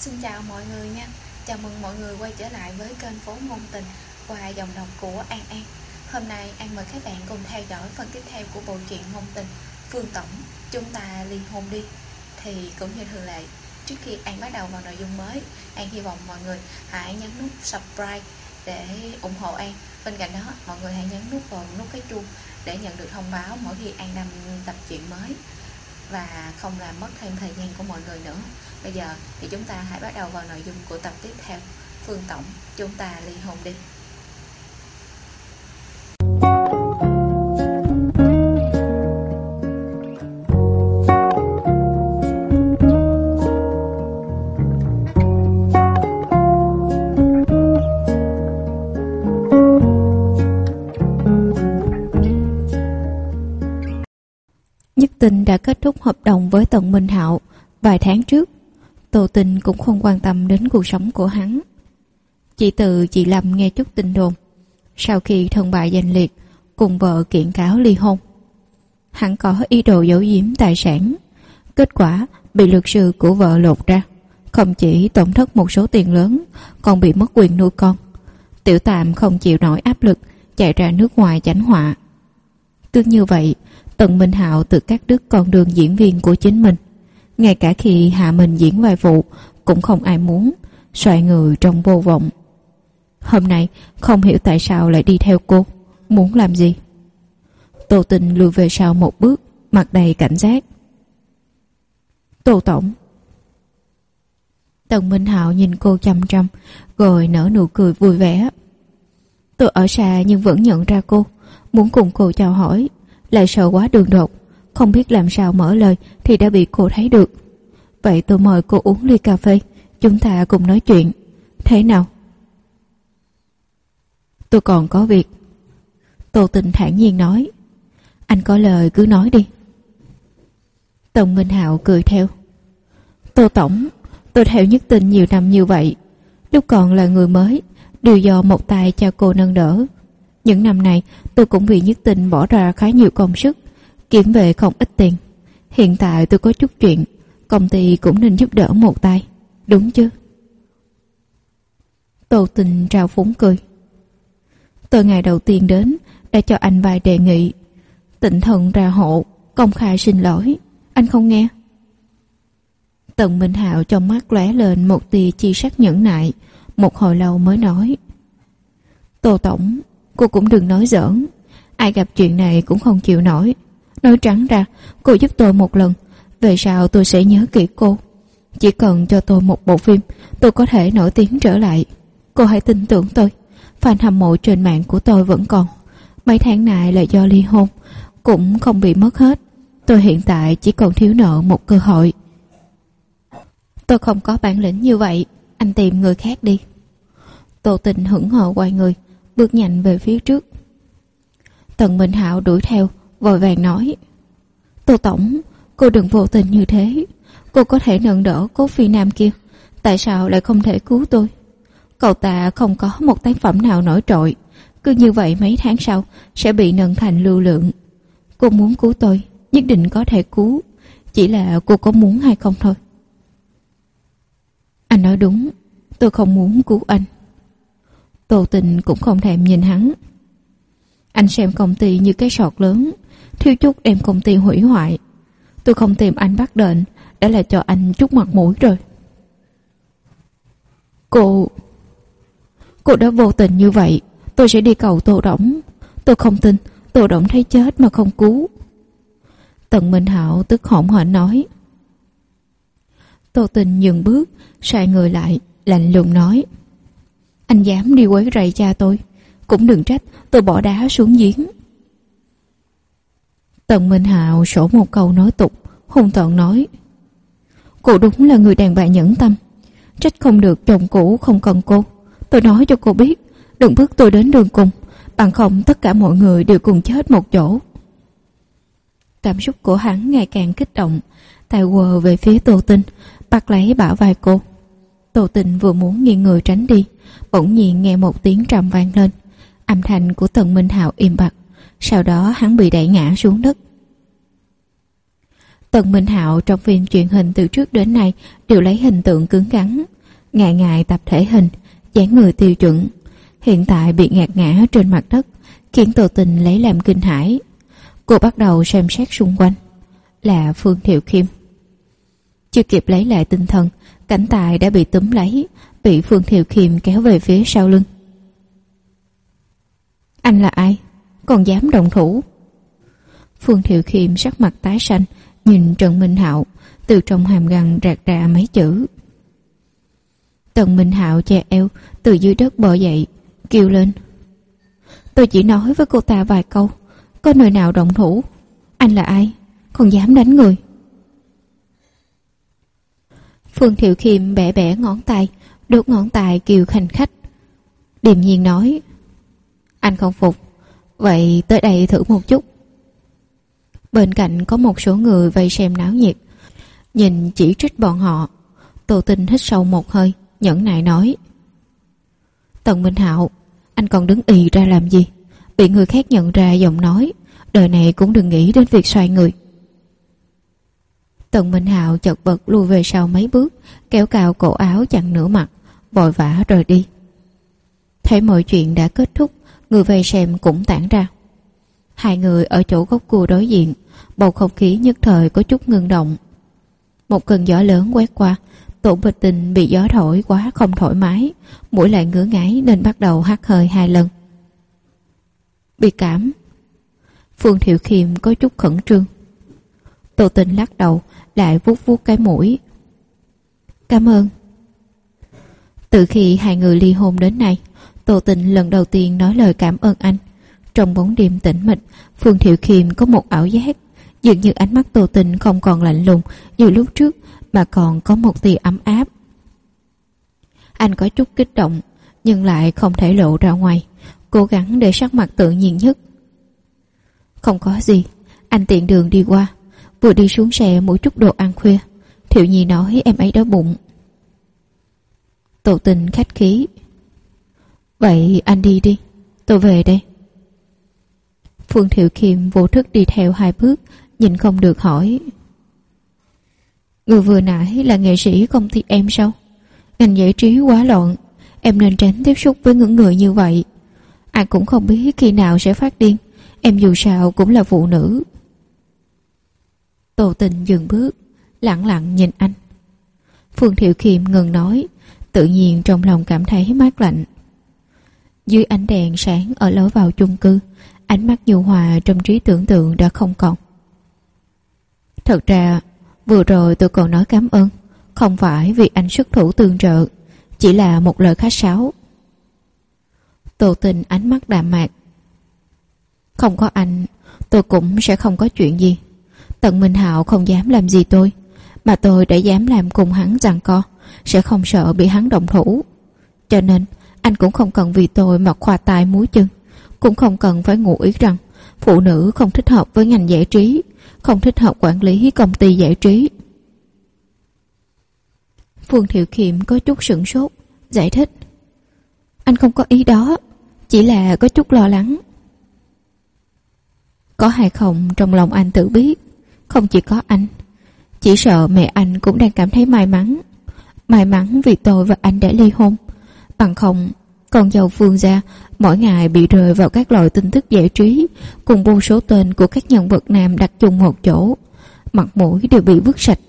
Xin chào mọi người nha. Chào mừng mọi người quay trở lại với kênh Phố Ngôn Tình qua giọng đọc của An An. Hôm nay An mời các bạn cùng theo dõi phần tiếp theo của bộ truyện ngôn tình Phương Tổng Chúng Ta Ly Hôn Đi. Thì cũng như thường lệ, trước khi An bắt đầu vào nội dung mới, An hy vọng mọi người hãy nhấn nút subscribe để ủng hộ An. Bên cạnh đó, mọi người hãy nhấn vào nút cái chuông để nhận được thông báo mỗi khi An đăng tập truyện mới và không làm mất thêm thời gian của mọi người nữa. Bây giờ thì chúng ta hãy bắt đầu vào nội dung của tập tiếp theo, Phương Tổng Chúng Ta Ly Hôn Đi. Nhất Tình đã kết thúc hợp đồng với Tần Minh Hạo vài tháng trước. Tô Tình cũng không quan tâm đến cuộc sống của hắn. Chỉ từ chị Lâm nghe chút tin đồn, sau khi thân bại danh liệt cùng vợ kiện cáo ly hôn. Hắn có ý đồ giấu giếm tài sản, kết quả bị luật sư của vợ lột ra. Không chỉ tổn thất một số tiền lớn, còn bị mất quyền nuôi con. Tiểu Tạm không chịu nổi áp lực, chạy ra nước ngoài tránh họa. Cứ như vậy, Tần Minh Hạo tự cắt đứt con đường diễn viên của chính mình. Ngay cả khi hạ mình diễn vai phụ cũng không ai muốn, xoay người trong vô vọng. Hôm nay không hiểu tại sao lại đi theo cô, muốn làm gì. Tô Tình lùi về sau một bước, mặt đầy cảnh giác. Tô Tổng. Tần Minh Hạo nhìn cô chăm chăm, rồi nở nụ cười vui vẻ. Tôi ở xa nhưng vẫn nhận ra cô, muốn cùng cô chào hỏi, lại sợ quá đường đột, không biết làm sao mở lời thì đã bị cô thấy được. Vậy tôi mời cô uống ly cà phê, chúng ta cùng nói chuyện. Thế nào? Tôi còn có việc. Tô Tình thản nhiên nói. Anh có lời cứ nói đi. Tần Minh Hạo cười theo. Tô Tổng, tôi theo Nhất Tình nhiều năm như vậy. Lúc còn là người mới, đều do một tay cha cô nâng đỡ. Những năm này tôi cũng vì Nhất Tình bỏ ra khá nhiều công sức, kiếm về không ít tiền. Hiện tại tôi có chút chuyện, công ty cũng nên giúp đỡ một tay, đúng chứ? Tô Tình trào phúng cười. Tôi ngày đầu tiên đến đã cho anh vài đề nghị, tịnh thần ra hộ, công khai xin lỗi. Anh không nghe? Tần Minh Hạo trong mắt lóe lên một tia chi sắc nhẫn nại, một hồi lâu mới nói. Tô Tổng, cô cũng đừng nói giỡn. Ai gặp chuyện này cũng không chịu nổi. Nói trắng ra, cô giúp tôi một lần, về sau tôi sẽ nhớ kỹ cô. Chỉ cần cho tôi một bộ phim, tôi có thể nổi tiếng trở lại. Cô hãy tin tưởng tôi. Fan hâm mộ trên mạng của tôi vẫn còn. Mấy tháng này là do ly hôn, cũng không bị mất hết. Tôi hiện tại chỉ còn thiếu nợ một cơ hội. Tôi không có bản lĩnh như vậy, anh tìm người khác đi. Tô Tình hững hờ quay người, bước nhanh về phía trước. Tần Minh Hạo đuổi theo, vội vàng nói. Tô Tổng, cô đừng vô tình như thế. Cô có thể nâng đỡ Cố Phi Nam kia, tại sao lại không thể cứu tôi? Cậu ta không có một tác phẩm nào nổi trội, cứ như vậy mấy tháng sau sẽ bị nâng thành lưu lượng. Cô muốn cứu tôi, nhất định có thể cứu, chỉ là cô có muốn hay không thôi. Anh nói đúng, tôi không muốn cứu anh. Tô Tình cũng không thèm nhìn hắn. Anh xem công ty như cái sọt lớn, thiếu chút đem công ty hủy hoại. Tôi không tìm anh bắt đền, đã là cho anh chút mặt mũi rồi. Cô đã vô tình như vậy, tôi sẽ đi cầu Tô Đổng. Tôi không tin Tô Đổng thấy chết mà không cứu. Tần Minh Hạo tức hổn hển nói. Tô Tình dừng bước, xoay người lại, lạnh lùng nói. Anh dám đi quấy rầy cha tôi, cũng đừng trách tôi bỏ đá xuống giếng. Tần Minh Hạo sổ một câu nói tục, hung tợn nói. Cô đúng là người đàn bà nhẫn tâm, trách không được chồng cũ không cần cô. Tôi nói cho cô biết, đừng bước tôi đến đường cùng, bằng không tất cả mọi người đều cùng chết một chỗ. Cảm xúc của hắn ngày càng kích động, tay quờ về phía Tô Tình, bắt lấy bả vai cô. Tô Tình vừa muốn nghiêng người tránh đi, bỗng nhiên nghe một tiếng trầm vang lên. Âm thanh của Tần Minh Hạo im bặt, sau đó hắn bị đẩy ngã xuống đất. Tần Minh Hạo trong phim truyền hình từ trước đến nay đều lấy hình tượng cứng rắn, Ngày ngày tập thể hình, dáng người tiêu chuẩn, hiện tại bị ngạt ngã trên mặt đất, khiến Tô Tình lấy làm kinh hãi. Cô bắt đầu xem xét xung quanh. Là Phương Thiệu Khiêm. Chưa kịp lấy lại tinh thần, Cảnh Tài đã bị túm lấy, bị Phương Thiệu Khiêm kéo về phía sau lưng. Anh là ai? Còn dám động thủ? Phương Thiệu Khiêm sắc mặt tái xanh, nhìn Trần Minh Hạo, từ trong hàm răng rạc ra mấy chữ. Trần Minh Hạo che eo, từ dưới đất bò dậy, kêu lên. Tôi chỉ nói với cô ta vài câu, có nơi nào động thủ? Anh là ai? Còn dám đánh người? Phương Thiệu Khiêm bẻ bẻ ngón tay, đốt ngón tay kêu khanh khách. Điềm nhiên nói. Anh không phục, vậy tới đây thử một chút. Bên cạnh có một số người vây xem náo nhiệt, nhìn chỉ trích bọn họ. Tô Tình hít sâu một hơi, nhẫn nại nói. Tần Minh Hạo, anh còn đứng ì ra làm gì? Bị người khác nhận ra giọng nói, đời này cũng đừng nghĩ đến việc xoay người. Tần Minh Hạo chật vật lùi về sau mấy bước, kéo cào cổ áo chặn nửa mặt, vội vã rời đi. Thấy mọi chuyện đã kết thúc, người vây xem cũng tản ra. Hai người ở chỗ góc cua đối diện, bầu không khí nhất thời có chút ngưng động. Một cơn gió lớn quét qua, Tổ Bịch Tình bị gió thổi quá không thoải mái, mũi lại ngứa ngáy nên bắt đầu hắt hơi 2 lần. Bị cảm. Phương Thiệu Khiêm có chút khẩn trương. Tô Tình lắc đầu, lại vuốt vuốt cái mũi. Cảm ơn. Từ khi hai người ly hôn đến nay, Tô Tình lần đầu tiên nói lời cảm ơn anh. Trong bóng đêm tĩnh mịch, Phương Thiệu Khiêm có một ảo giác, dường như ánh mắt Tô Tình không còn lạnh lùng như lúc trước, mà còn có một tia ấm áp. Anh có chút kích động, nhưng lại không thể lộ ra ngoài, cố gắng để sắc mặt tự nhiên nhất. Không có gì, anh tiện đường đi qua, vừa đi xuống xe mua chút đồ ăn khuya. Thiệu Nhi nói em ấy đói bụng. Tô Tình khách khí. Vậy anh đi đi, tôi về đây. Phương Thiệu Khiêm vô thức đi theo 2 bước, nhìn không được hỏi. Người vừa nãy là nghệ sĩ công ty em sao? Ngành giải trí quá loạn, em nên tránh tiếp xúc với những người như vậy. Ai cũng không biết khi nào sẽ phát điên, em dù sao cũng là phụ nữ. Tô Tình dừng bước, lặng lặng nhìn anh. Phương Thiệu Khiêm ngừng nói, tự nhiên trong lòng cảm thấy mát lạnh. Dưới ánh đèn sáng ở lối vào chung cư, ánh mắt nhu hòa trong trí tưởng tượng đã không còn. Thật ra vừa rồi tôi còn nói cảm ơn, không phải vì anh xuất thủ tương trợ, chỉ là một lời khách sáo. Tô Tình ánh mắt đạm mạc. Không có anh, tôi cũng sẽ không có chuyện gì. Tần Minh Hạo không dám làm gì tôi, mà tôi đã dám làm cùng hắn giằng co, sẽ không sợ bị hắn động thủ. Cho nên anh cũng không cần vì tôi mà khoa tay múa chân, cũng không cần phải ngụ ý rằng phụ nữ không thích hợp với ngành giải trí, không thích hợp quản lý công ty giải trí. Phương Thiệu Khiêm có chút sửng sốt, giải thích. Anh không có ý đó, chỉ là có chút lo lắng. Có hay không trong lòng anh tự biết, không chỉ có anh, chỉ sợ mẹ anh cũng đang cảm thấy may mắn. May mắn vì tôi và anh đã ly hôn, bằng không con dâu Phương gia mỗi ngày bị rơi vào các loại tin tức giải trí cùng vô số tên của các nhân vật nam đặt chung một chỗ, mặt mũi đều bị vứt sạch.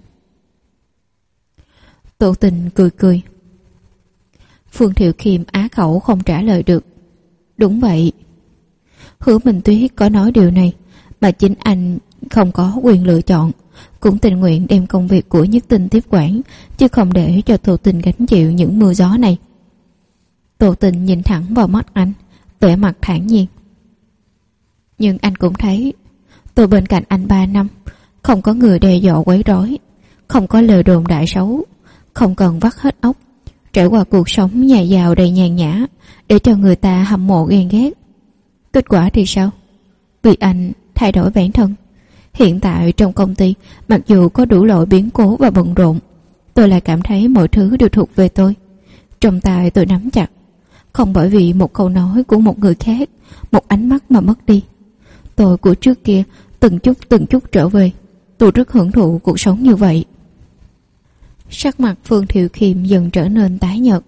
Tô Tình cười cười. Phương Thiệu Khiêm á khẩu không trả lời được. Đúng vậy. Hứa Minh Tuyết có nói điều này, mà chính anh không có quyền lựa chọn, cũng tình nguyện đem công việc của Nhất Tinh tiếp quản, chứ không để cho Tô Tình gánh chịu những mưa gió này. Tô Tình nhìn thẳng vào mắt anh, vẻ mặt thản nhiên. Nhưng anh cũng thấy, tôi bên cạnh anh 3 năm, không có người đe dọa quấy rối, không có lời đồn đại xấu, không cần vắt hết óc, trải qua cuộc sống nhà giàu đầy nhàn nhã, để cho người ta hâm mộ ghen ghét. Kết quả thì sao? Vì anh thay đổi bản thân. Hiện tại trong công ty, mặc dù có đủ loại biến cố và bận rộn, tôi lại cảm thấy mọi thứ đều thuộc về tôi. Trong tay tôi nắm chặt, không bởi vì một câu nói của một người khác, một ánh mắt mà mất đi. Tôi của trước kia từng chút trở về. Tôi rất hưởng thụ cuộc sống như vậy. Sắc mặt Phương Thiệu Khiêm dần trở nên tái nhợt.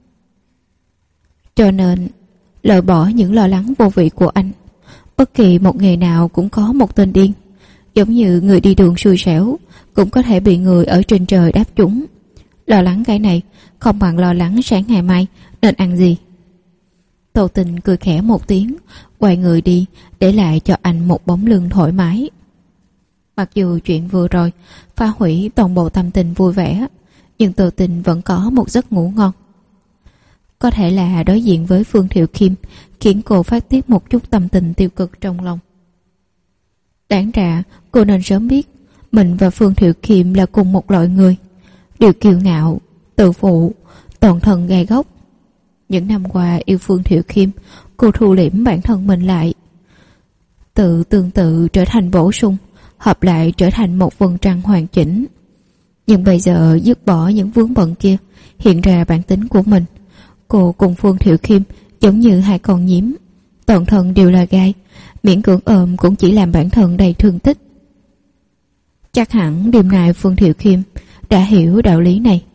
Cho nên, loại bỏ những lo lắng vô vị của anh. Bất kỳ một nghề nào cũng có một tên điên. Giống như người đi đường xui xẻo cũng có thể bị người ở trên trời đáp trúng. Lo lắng cái này không bằng lo lắng sáng ngày mai nên ăn gì. Tô Tình cười khẽ một tiếng, quay người đi, để lại cho anh một bóng lưng thoải mái. Mặc dù chuyện vừa rồi phá hủy toàn bộ tâm tình vui vẻ, nhưng Tô Tình vẫn có một giấc ngủ ngon. Có thể là đối diện với Phương Thiệu Khiêm khiến cô phát tiết một chút tâm tình tiêu cực trong lòng. Đáng ra cô nên sớm biết mình và Phương Thiệu Khiêm là cùng một loại người, đều kiêu ngạo, tự phụ, toàn thân gai góc. Những năm qua yêu Phương Thiệu Khiêm, cô thu liễm bản thân mình lại, tự tương tự trở thành bổ sung, hợp lại trở thành một vầng trăng hoàn chỉnh. Nhưng bây giờ dứt bỏ những vướng bận kia, hiện ra bản tính của mình. Cô cùng Phương Thiệu Khiêm giống như hai con nhím, toàn thân đều là gai, miễn cưỡng ôm cũng chỉ làm bản thân đầy thương tích. Chắc hẳn đêm nay Phương Thiệu Khiêm đã hiểu đạo lý này.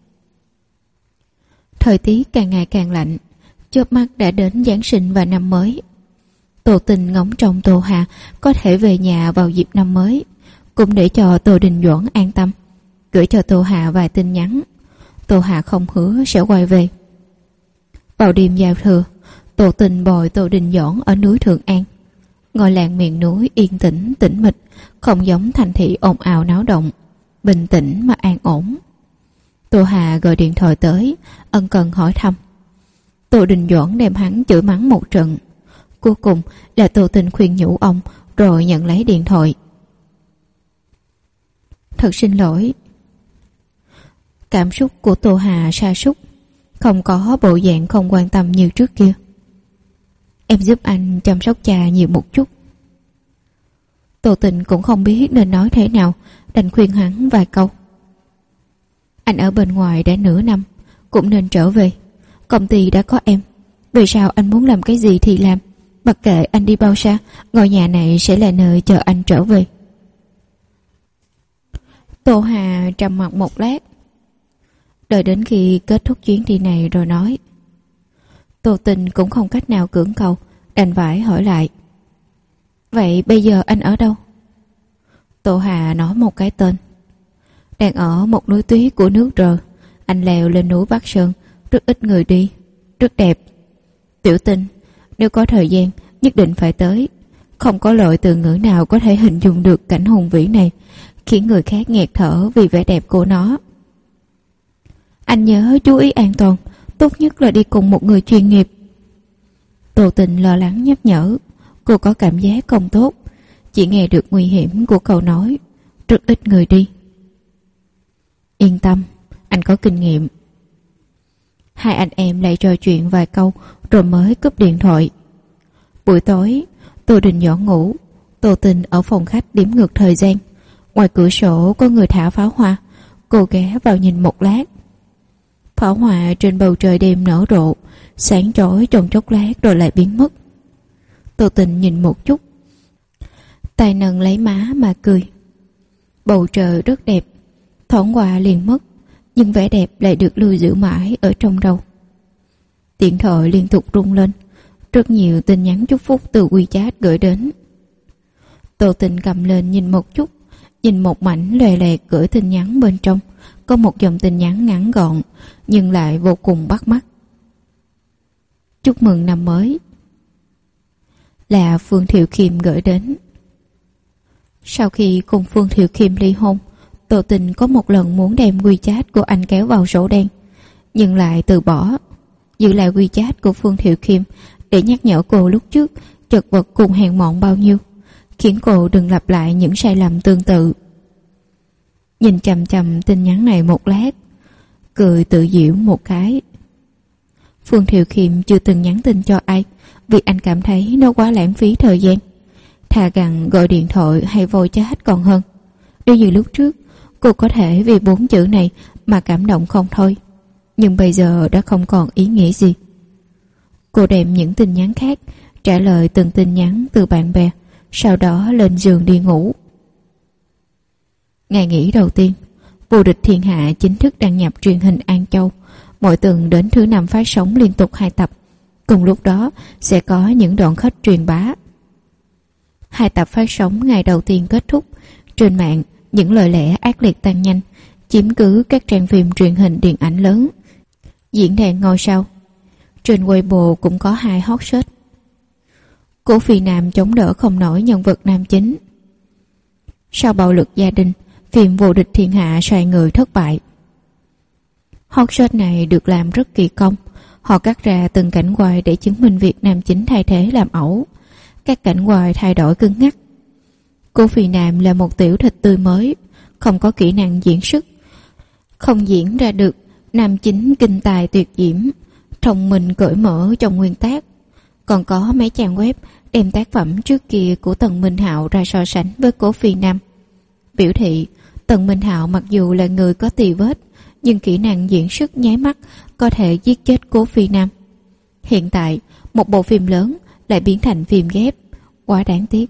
Thời tiết càng ngày càng lạnh, chớp mắt đã đến Giáng sinh và năm mới. Tô Tình ngóng trông Tô Hà có thể về nhà vào dịp năm mới, cũng để cho Tô Đình Doãn an tâm, gửi cho Tô Hà vài tin nhắn. Tô Hà không hứa sẽ quay về. Vào đêm giao thừa, Tô Tình bồi Tô Đình Doãn ở núi Thượng An. Ngôi làng miền núi yên tĩnh tĩnh mịch, không giống thành thị ồn ào náo động, bình tĩnh mà an ổn. Tô Hà gọi điện thoại tới, ân cần hỏi thăm. Tô Đình Doãn đem hắn chửi mắng một trận. Cuối cùng là Tô Tình khuyên nhủ ông, rồi nhận lấy điện thoại. Thật xin lỗi. Cảm xúc của Tô Hà sa sút, không có bộ dạng không quan tâm như trước kia. Em giúp anh chăm sóc cha nhiều một chút. Tô Tình cũng không biết nên nói thế nào, đành khuyên hắn vài câu. Anh ở bên ngoài đã nửa năm, cũng nên trở về. Công ty đã có em, vì sao anh muốn làm cái gì thì làm, mặc kệ anh đi bao xa, ngôi nhà này sẽ là nơi chờ anh trở về. Tô Hà trầm mặc một lát, đợi đến khi kết thúc chuyến đi này rồi nói. Tô Tình cũng không cách nào cưỡng cầu, đành phải hỏi lại. Vậy bây giờ anh ở đâu? Tô Hà nói một cái tên. Đang ở một núi tuyết của nước R. Anh leo lên núi Bắc Sơn, rất ít người đi, rất đẹp. Tiểu Tình, nếu có thời gian nhất định phải tới. Không có loại từ ngữ nào có thể hình dung được cảnh hùng vĩ này, khiến người khác nghẹt thở vì vẻ đẹp của nó. Anh nhớ chú ý an toàn, tốt nhất là đi cùng một người chuyên nghiệp. Tô Tình lo lắng nhắc nhở. Cô có cảm giác không tốt, chỉ nghe được nguy hiểm của câu nói rất ít người đi. Yên tâm, anh có kinh nghiệm. Hai anh em lại trò chuyện vài câu rồi mới cúp điện thoại. Buổi tối, Tô Đình Doãn ngủ, Tô Tình ở phòng khách đếm ngược thời gian. Ngoài cửa sổ có người thả pháo hoa, cô ghé vào nhìn một lát. Pháo hoa trên bầu trời đêm nở rộ, sáng chói trong chốc lát rồi lại biến mất. Tô Tình nhìn một chút, tay nâng lấy má mà cười. Bầu trời rất đẹp, thoáng qua liền mất, nhưng vẻ đẹp lại được lưu giữ mãi ở trong đầu. Điện thoại liên tục rung lên, rất nhiều tin nhắn chúc phúc từ WeChat gửi đến. Tô Tình cầm lên nhìn một chút, nhìn một mảnh lòe loẹt gửi tin nhắn bên trong, có một dòng tin nhắn ngắn gọn nhưng lại vô cùng bắt mắt. Chúc mừng năm mới. Là Phương Thiệu Khiêm gửi đến. Sau khi cùng Phương Thiệu Khiêm ly hôn, Tô Tình có một lần muốn đem WeChat của anh kéo vào sổ đen, nhưng lại từ bỏ, giữ lại WeChat của Phương Thiệu Khiêm để nhắc nhở cô lúc trước chật vật cùng hèn mọn bao nhiêu, khiến cô đừng lặp lại những sai lầm tương tự. Nhìn chằm chằm tin nhắn này một lát, cười tự giễu một cái. Phương Thiệu Khiêm chưa từng nhắn tin cho ai, vì anh cảm thấy nó quá lãng phí thời gian, thà rằng gọi điện thoại hay voice chat còn hơn. Nếu như lúc trước cô có thể vì 4 chữ này mà cảm động không thôi, nhưng bây giờ đã không còn ý nghĩa gì. Cô đem những tin nhắn khác trả lời từng tin nhắn từ bạn bè, sau đó lên giường đi ngủ. Ngày nghỉ đầu tiên, Vô địch thiên hạ chính thức đăng nhập truyền hình An Châu. Mỗi tuần đến thứ năm phát sóng liên tục 2 tập. Cùng lúc đó sẽ có những đoạn khách truyền bá. 2 tập phát sóng ngày đầu tiên kết thúc, trên mạng những lời lẽ ác liệt tăng nhanh, chiếm cứ các trang phim truyền hình điện ảnh lớn, diễn đàn ngôi sao. Trên Weibo cũng có 2 hot search. Cố Phi Nam chống đỡ không nổi nhân vật nam chính. Sau bạo lực gia đình, phim Vô địch thiên hạ xoay người thất bại. Hot search này được làm rất kỳ công. Họ cắt ra từng cảnh quay để chứng minh việc nam chính thay thế làm ẩu. Các cảnh quay thay đổi cứng ngắc. Cố Phi Nam là một tiểu thịt tươi mới, không có kỹ năng diễn xuất, không diễn ra được nam chính kinh tài tuyệt diễm, thông minh cởi mở trong nguyên tác. Còn có mấy trang web đem tác phẩm trước kia của Tần Minh Hạo ra so sánh với Cố Phi Nam, biểu thị Tần Minh Hạo mặc dù là người có tì vết, nhưng kỹ năng diễn xuất nháy mắt có thể giết chết Cố Phi Nam. Hiện tại một bộ phim lớn lại biến thành phim ghép, quá đáng tiếc.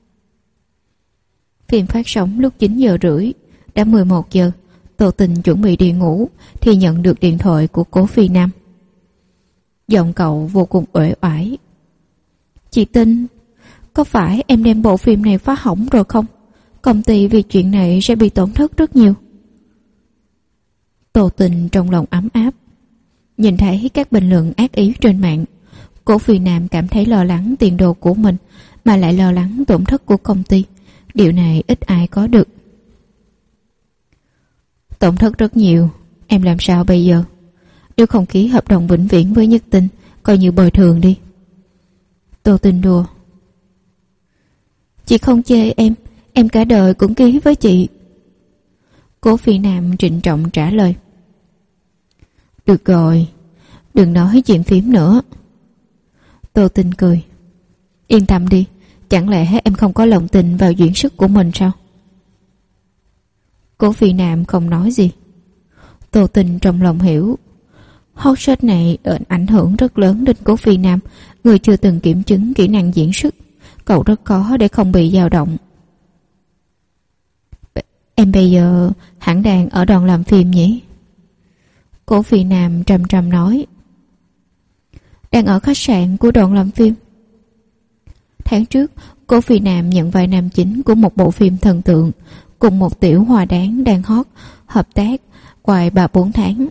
Phim phát sóng lúc 9 giờ rưỡi, đã 11 giờ, Tô Tình chuẩn bị đi ngủ thì nhận được điện thoại của Cố Phi Nam. Giọng cậu vô cùng uể oải. Chị Tinh, có phải em đem bộ phim này phá hỏng rồi không? Công ty vì chuyện này sẽ bị tổn thất rất nhiều. Tô Tình trong lòng ấm áp. Nhìn thấy các bình luận ác ý trên mạng, Cố Phi Nam cảm thấy lo lắng tiền đồ của mình, mà lại lo lắng tổn thất của công ty. Điều này ít ai có được. Tổn thất rất nhiều, em làm sao bây giờ? Nếu không ký hợp đồng vĩnh viễn với Nhất Tinh, coi như bồi thường đi. Tô Tình đùa. Chị không chê em cả đời cũng ký với chị. Cố Phi Nam trịnh trọng trả lời. Được rồi, đừng nói chuyện phím nữa. Tô Tình cười. Yên tâm đi, chẳng lẽ em không có lòng tin vào diễn xuất của mình sao? Cố Phi Nam không nói gì. Tô Tình trong lòng hiểu. Hot search này ảnh hưởng rất lớn đến Cố Phi Nam, người chưa từng kiểm chứng kỹ năng diễn xuất. Cậu rất khó để không bị dao động. Em bây giờ hẳn đang ở đoàn làm phim nhỉ? Cố Phi Nam trầm trầm nói. Đang ở khách sạn của đoàn làm phim. Tháng trước, Cố Phi Nam nhận vai nam chính của một bộ phim thần tượng cùng một tiểu hoa đáng đang hot, hợp tác quay 3-4 tháng.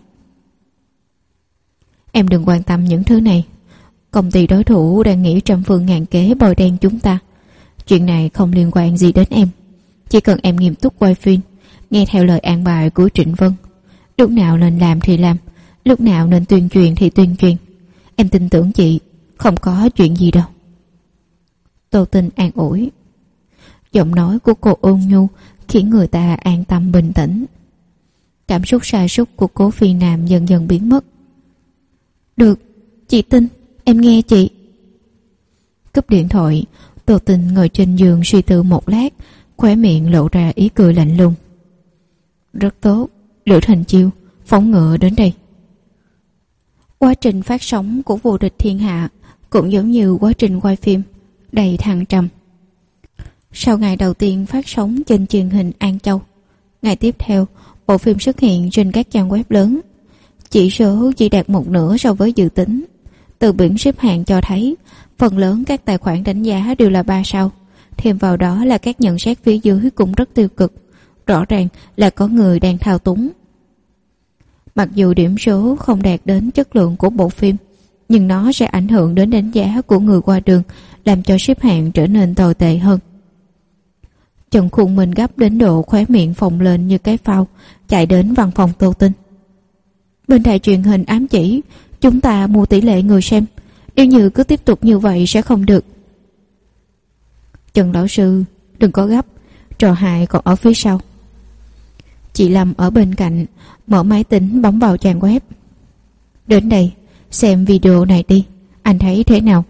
Em đừng quan tâm những thứ này. Công ty đối thủ đang nghĩ trăm phương ngàn kế bồi đen chúng ta. Chuyện này không liên quan gì đến em. Chỉ cần em nghiêm túc quay phim, nghe theo lời an bài của Trịnh Vân. Lúc nào nên làm thì làm, lúc nào nên tuyên truyền thì tuyên truyền. Em tin tưởng chị, không có chuyện gì đâu. Tô Tình an ủi. Giọng nói của cô ôn nhu khiến người ta an tâm bình tĩnh. Cảm xúc sa sút của Cố Phi Nam dần dần biến mất. Được, chị tin, em nghe chị. Cúp điện thoại, Tô Tình ngồi trên giường suy tư một lát, khóe miệng lộ ra ý cười lạnh lùng. Rất tốt, Lữ Thành Chiêu, phóng ngựa đến đây. Quá trình phát sóng của Vô địch thiên hạ cũng giống như quá trình quay phim, đầy thăng trầm. Sau ngày đầu tiên phát sóng trên truyền hình An Châu, ngày tiếp theo bộ phim xuất hiện trên các trang web lớn. Chỉ số chỉ đạt một nửa so với dự tính. Từ bảng xếp hạng cho thấy phần lớn các tài khoản đánh giá đều là 3 sao. Thêm vào đó là các nhận xét phía dưới cũng rất tiêu cực. Rõ ràng là có người đang thao túng. Mặc dù điểm số không đạt đến chất lượng của bộ phim, nhưng nó sẽ ảnh hưởng đến đánh giá của người qua đường, làm cho xếp hạng trở nên tồi tệ hơn. Trần Khôn Minh gấp đến độ khóe miệng phồng lên như cái phao, chạy đến văn phòng Tô Tinh. Bên đài truyền hình ám chỉ chúng ta mua tỷ lệ người xem, nếu như cứ tiếp tục như vậy sẽ không được. Trần lão sư, đừng có gấp, trò hài còn ở phía sau. Chị Lâm ở bên cạnh mở máy tính bấm vào trang web. Đến đây, xem video này đi, anh thấy thế nào?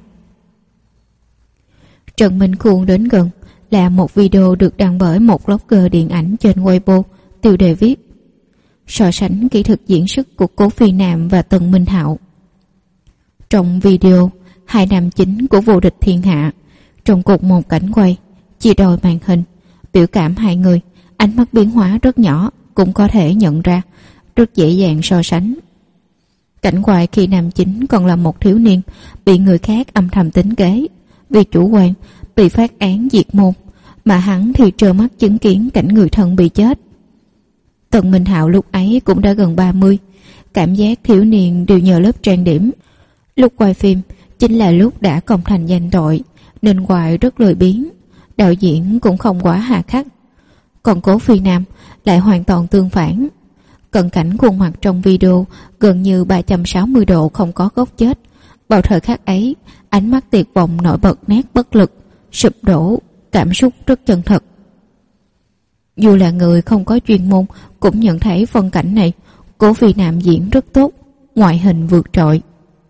Trần Minh Khuôn đến gần, là một video được đăng bởi một blogger điện ảnh trên Weibo, tiêu đề viết so sánh kỹ thuật diễn xuất của Cố Phi Nam và Tần Minh Hạo. Trong video, hai nam chính của Vô địch thiên hạ trong cùng một cảnh quay, chia đôi màn hình, biểu cảm hai người, ánh mắt biến hóa rất nhỏ. cũng có thể nhận ra, rất dễ dàng so sánh. Cảnh quay khi nam chính còn là một thiếu niên, bị người khác âm thầm tính kế, vì chủ quan bị phát án diệt môn, mà hắn thì trơ mắt chứng kiến cảnh người thân bị chết. Tần Minh Hạo lúc ấy cũng đã gần 30, cảm giác thiếu niên đều nhờ lớp trang điểm. Lúc quay phim chính là lúc đã công thành danh tội, nên quay rất lười biếng, đạo diễn cũng không quá hà khắc. Còn Cố Phi Nam lại hoàn toàn tương phản. Cận cảnh khuôn mặt trong video gần như 360 độ không có góc chết. Vào thời khắc ấy, ánh mắt tuyệt vọng nổi bật nét bất lực, sụp đổ, cảm xúc rất chân thật. Dù là người không có chuyên môn cũng nhận thấy phân cảnh này, Cố Phi Nam diễn rất tốt, ngoại hình vượt trội.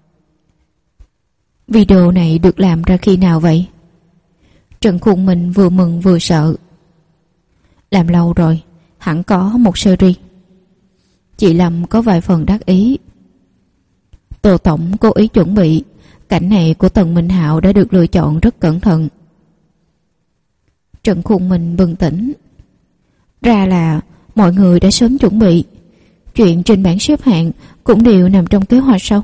Video này được làm ra khi nào vậy? Trần Khuôn Minh vừa mừng vừa sợ. Làm lâu rồi, hẳn có một series. Chị Lâm có vài phần đắc ý. Tô Tổng cố ý chuẩn bị, cảnh này của Tần Minh Hạo đã được lựa chọn rất cẩn thận. Trần Khuôn Minh bừng tỉnh. Ra là mọi người đã sớm chuẩn bị, chuyện trên bảng xếp hạng cũng đều nằm trong kế hoạch sao?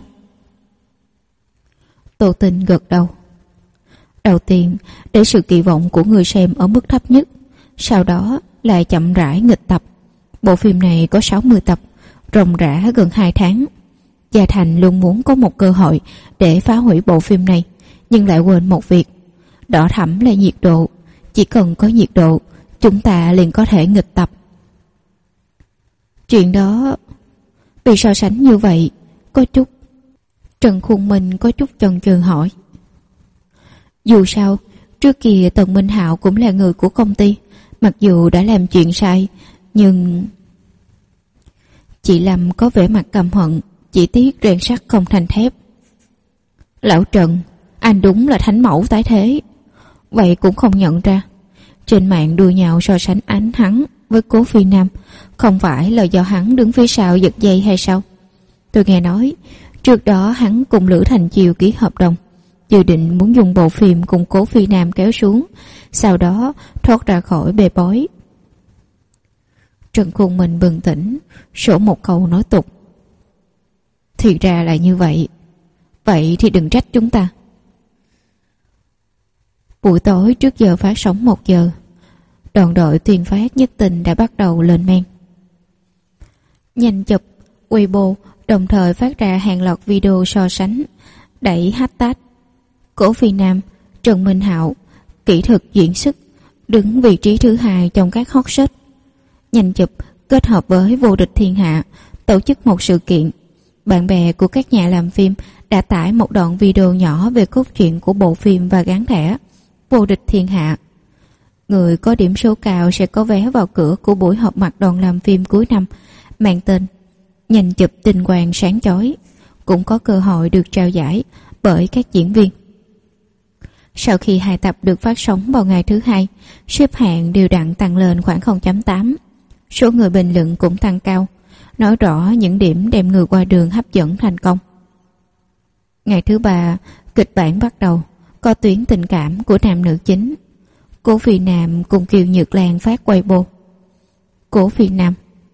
Tô Tinh gật đầu. Đầu tiên để sự kỳ vọng của người xem ở mức thấp nhất, sau đó lại chậm rãi nghịch tập. Bộ phim này có 60 tập, ròng rã gần 2 tháng. Gia Thành luôn muốn có một cơ hội để phá hủy bộ phim này, nhưng lại quên một việc. Đỏ thẫm là nhiệt độ, chỉ cần có nhiệt độ, chúng ta liền có thể nghịch tập. Chuyện đó bị so sánh như vậy, có chút. Trần Khuôn Minh có chút chần chừ hỏi. Dù sao, trước kia Tần Minh Hạo cũng là người của công ty, mặc dù đã làm chuyện sai, nhưng... Chị Lâm có vẻ mặt căm hận, chỉ tiếc rèn sắt không thành thép. Lão Trần, anh đúng là thánh mẫu tái thế. Vậy cũng không nhận ra. Trên mạng đua nhau so sánh ánh hắn với Cố Phi Nam, không phải là do hắn đứng phía sau giật dây hay sao? Tôi nghe nói, trước đó hắn cùng Lữ Thành Chiều ký hợp đồng, dự định muốn dùng bộ phim cùng Cố Phi Nam kéo xuống, sau đó thoát ra khỏi bê bối. Trần Khuôn Minh bừng tỉnh, sổ một câu nói tục. Thì ra là như vậy. Vậy thì đừng trách chúng ta. Buổi tối trước giờ phát sóng 1 giờ, đoàn đội tuyên phát nhất tình đã bắt đầu lên men. Nhanh chụp, Weibo đồng thời phát ra hàng loạt video so sánh, đẩy hashtag Cố Phi Nam, Trần Minh Hạo, kỹ thuật diễn xuất, đứng vị trí thứ 2 trong các hot search. Nhanh chụp kết hợp với Vô Địch Thiên Hạ tổ chức một sự kiện. Bạn bè của các nhà làm phim đã tải một đoạn video nhỏ về cốt truyện của bộ phim và gắn thẻ Vô Địch Thiên Hạ. Người có điểm số cao sẽ có vé vào cửa của buổi họp mặt đoàn làm phim cuối năm, mang tên Nhanh chụp tinh quang sáng chói, cũng có cơ hội được trao giải bởi các diễn viên. Sau khi 2 tập được phát sóng vào ngày thứ 2, xếp hạng đều đặn tăng lên khoảng 0.8. Số người bình luận cũng tăng cao, nói rõ những điểm đem người qua đường hấp dẫn thành công. Ngày thứ 3, kịch bản bắt đầu, có tuyến tình cảm của nam nữ chính. Cố Phi Nam cùng Kiều Nhược Lan phát Weibo. Cố Phi Nam: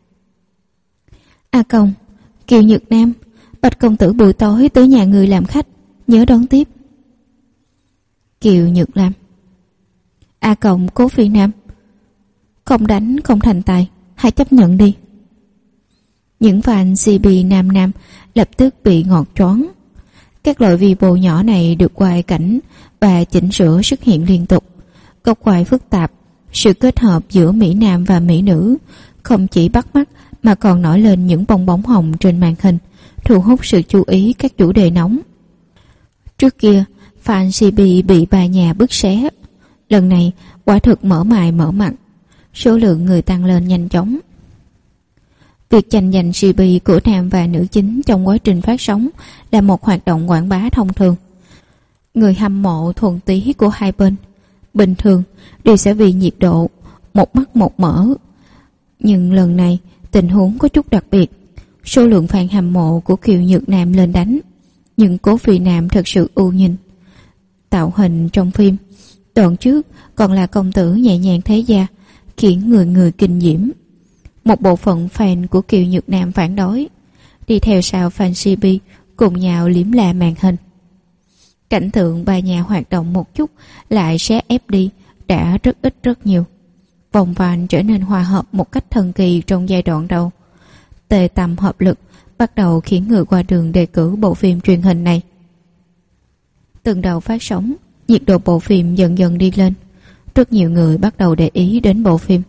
A Công, Kiều Nhược Nam, Bạch công tử buổi tối tới nhà người làm khách, nhớ đón tiếp. Kiều Nhược Lan: A Công, Cố Phi Nam, không đánh không thành tài, hãy chấp nhận đi. Những fan CP nam nam lập tức bị ngọt choáng. Các loại video nhỏ này được quay cảnh và chỉnh sửa xuất hiện liên tục. Góc quay phức tạp, sự kết hợp giữa Mỹ Nam và Mỹ nữ không chỉ bắt mắt mà còn nổi lên những bong bóng hồng trên màn hình, thu hút sự chú ý các chủ đề nóng. Trước kia, fan CP bị bà nhà bứt xé. Lần này, quả thực mở mày mở mặt, số lượng người tăng lên nhanh chóng. Việc tranh giành CP của nam và nữ chính trong quá trình phát sóng là một hoạt động quảng bá thông thường. Người hâm mộ thuần túy của hai bên bình thường đều sẽ vì nhiệt độ một mắt một mở. Nhưng lần này tình huống có chút đặc biệt. Số lượng fan hâm mộ của Kiều Nhược Nam lên đánh, nhưng Cố Phi Nam thật sự ưu nhìn. Tạo hình trong phim đoạn trước còn là công tử nhẹ nhàng thế gia, khiến người người kinh diễm. Một bộ phận fan của Kiều Nhược Nam phản đối, đi theo sau fan CP cùng nhau liếm la màn hình. Cảnh tượng ba nhà hoạt động một chút lại sẽ ép đi đã rất ít rất nhiều. Vòng fan trở nên hòa hợp một cách thần kỳ trong giai đoạn đầu. Tề tầm hợp lực bắt đầu khiến người qua đường đề cử bộ phim truyền hình này. Từng đầu phát sóng, nhiệt độ bộ phim dần dần đi lên. Rất nhiều người bắt đầu để ý đến bộ phim.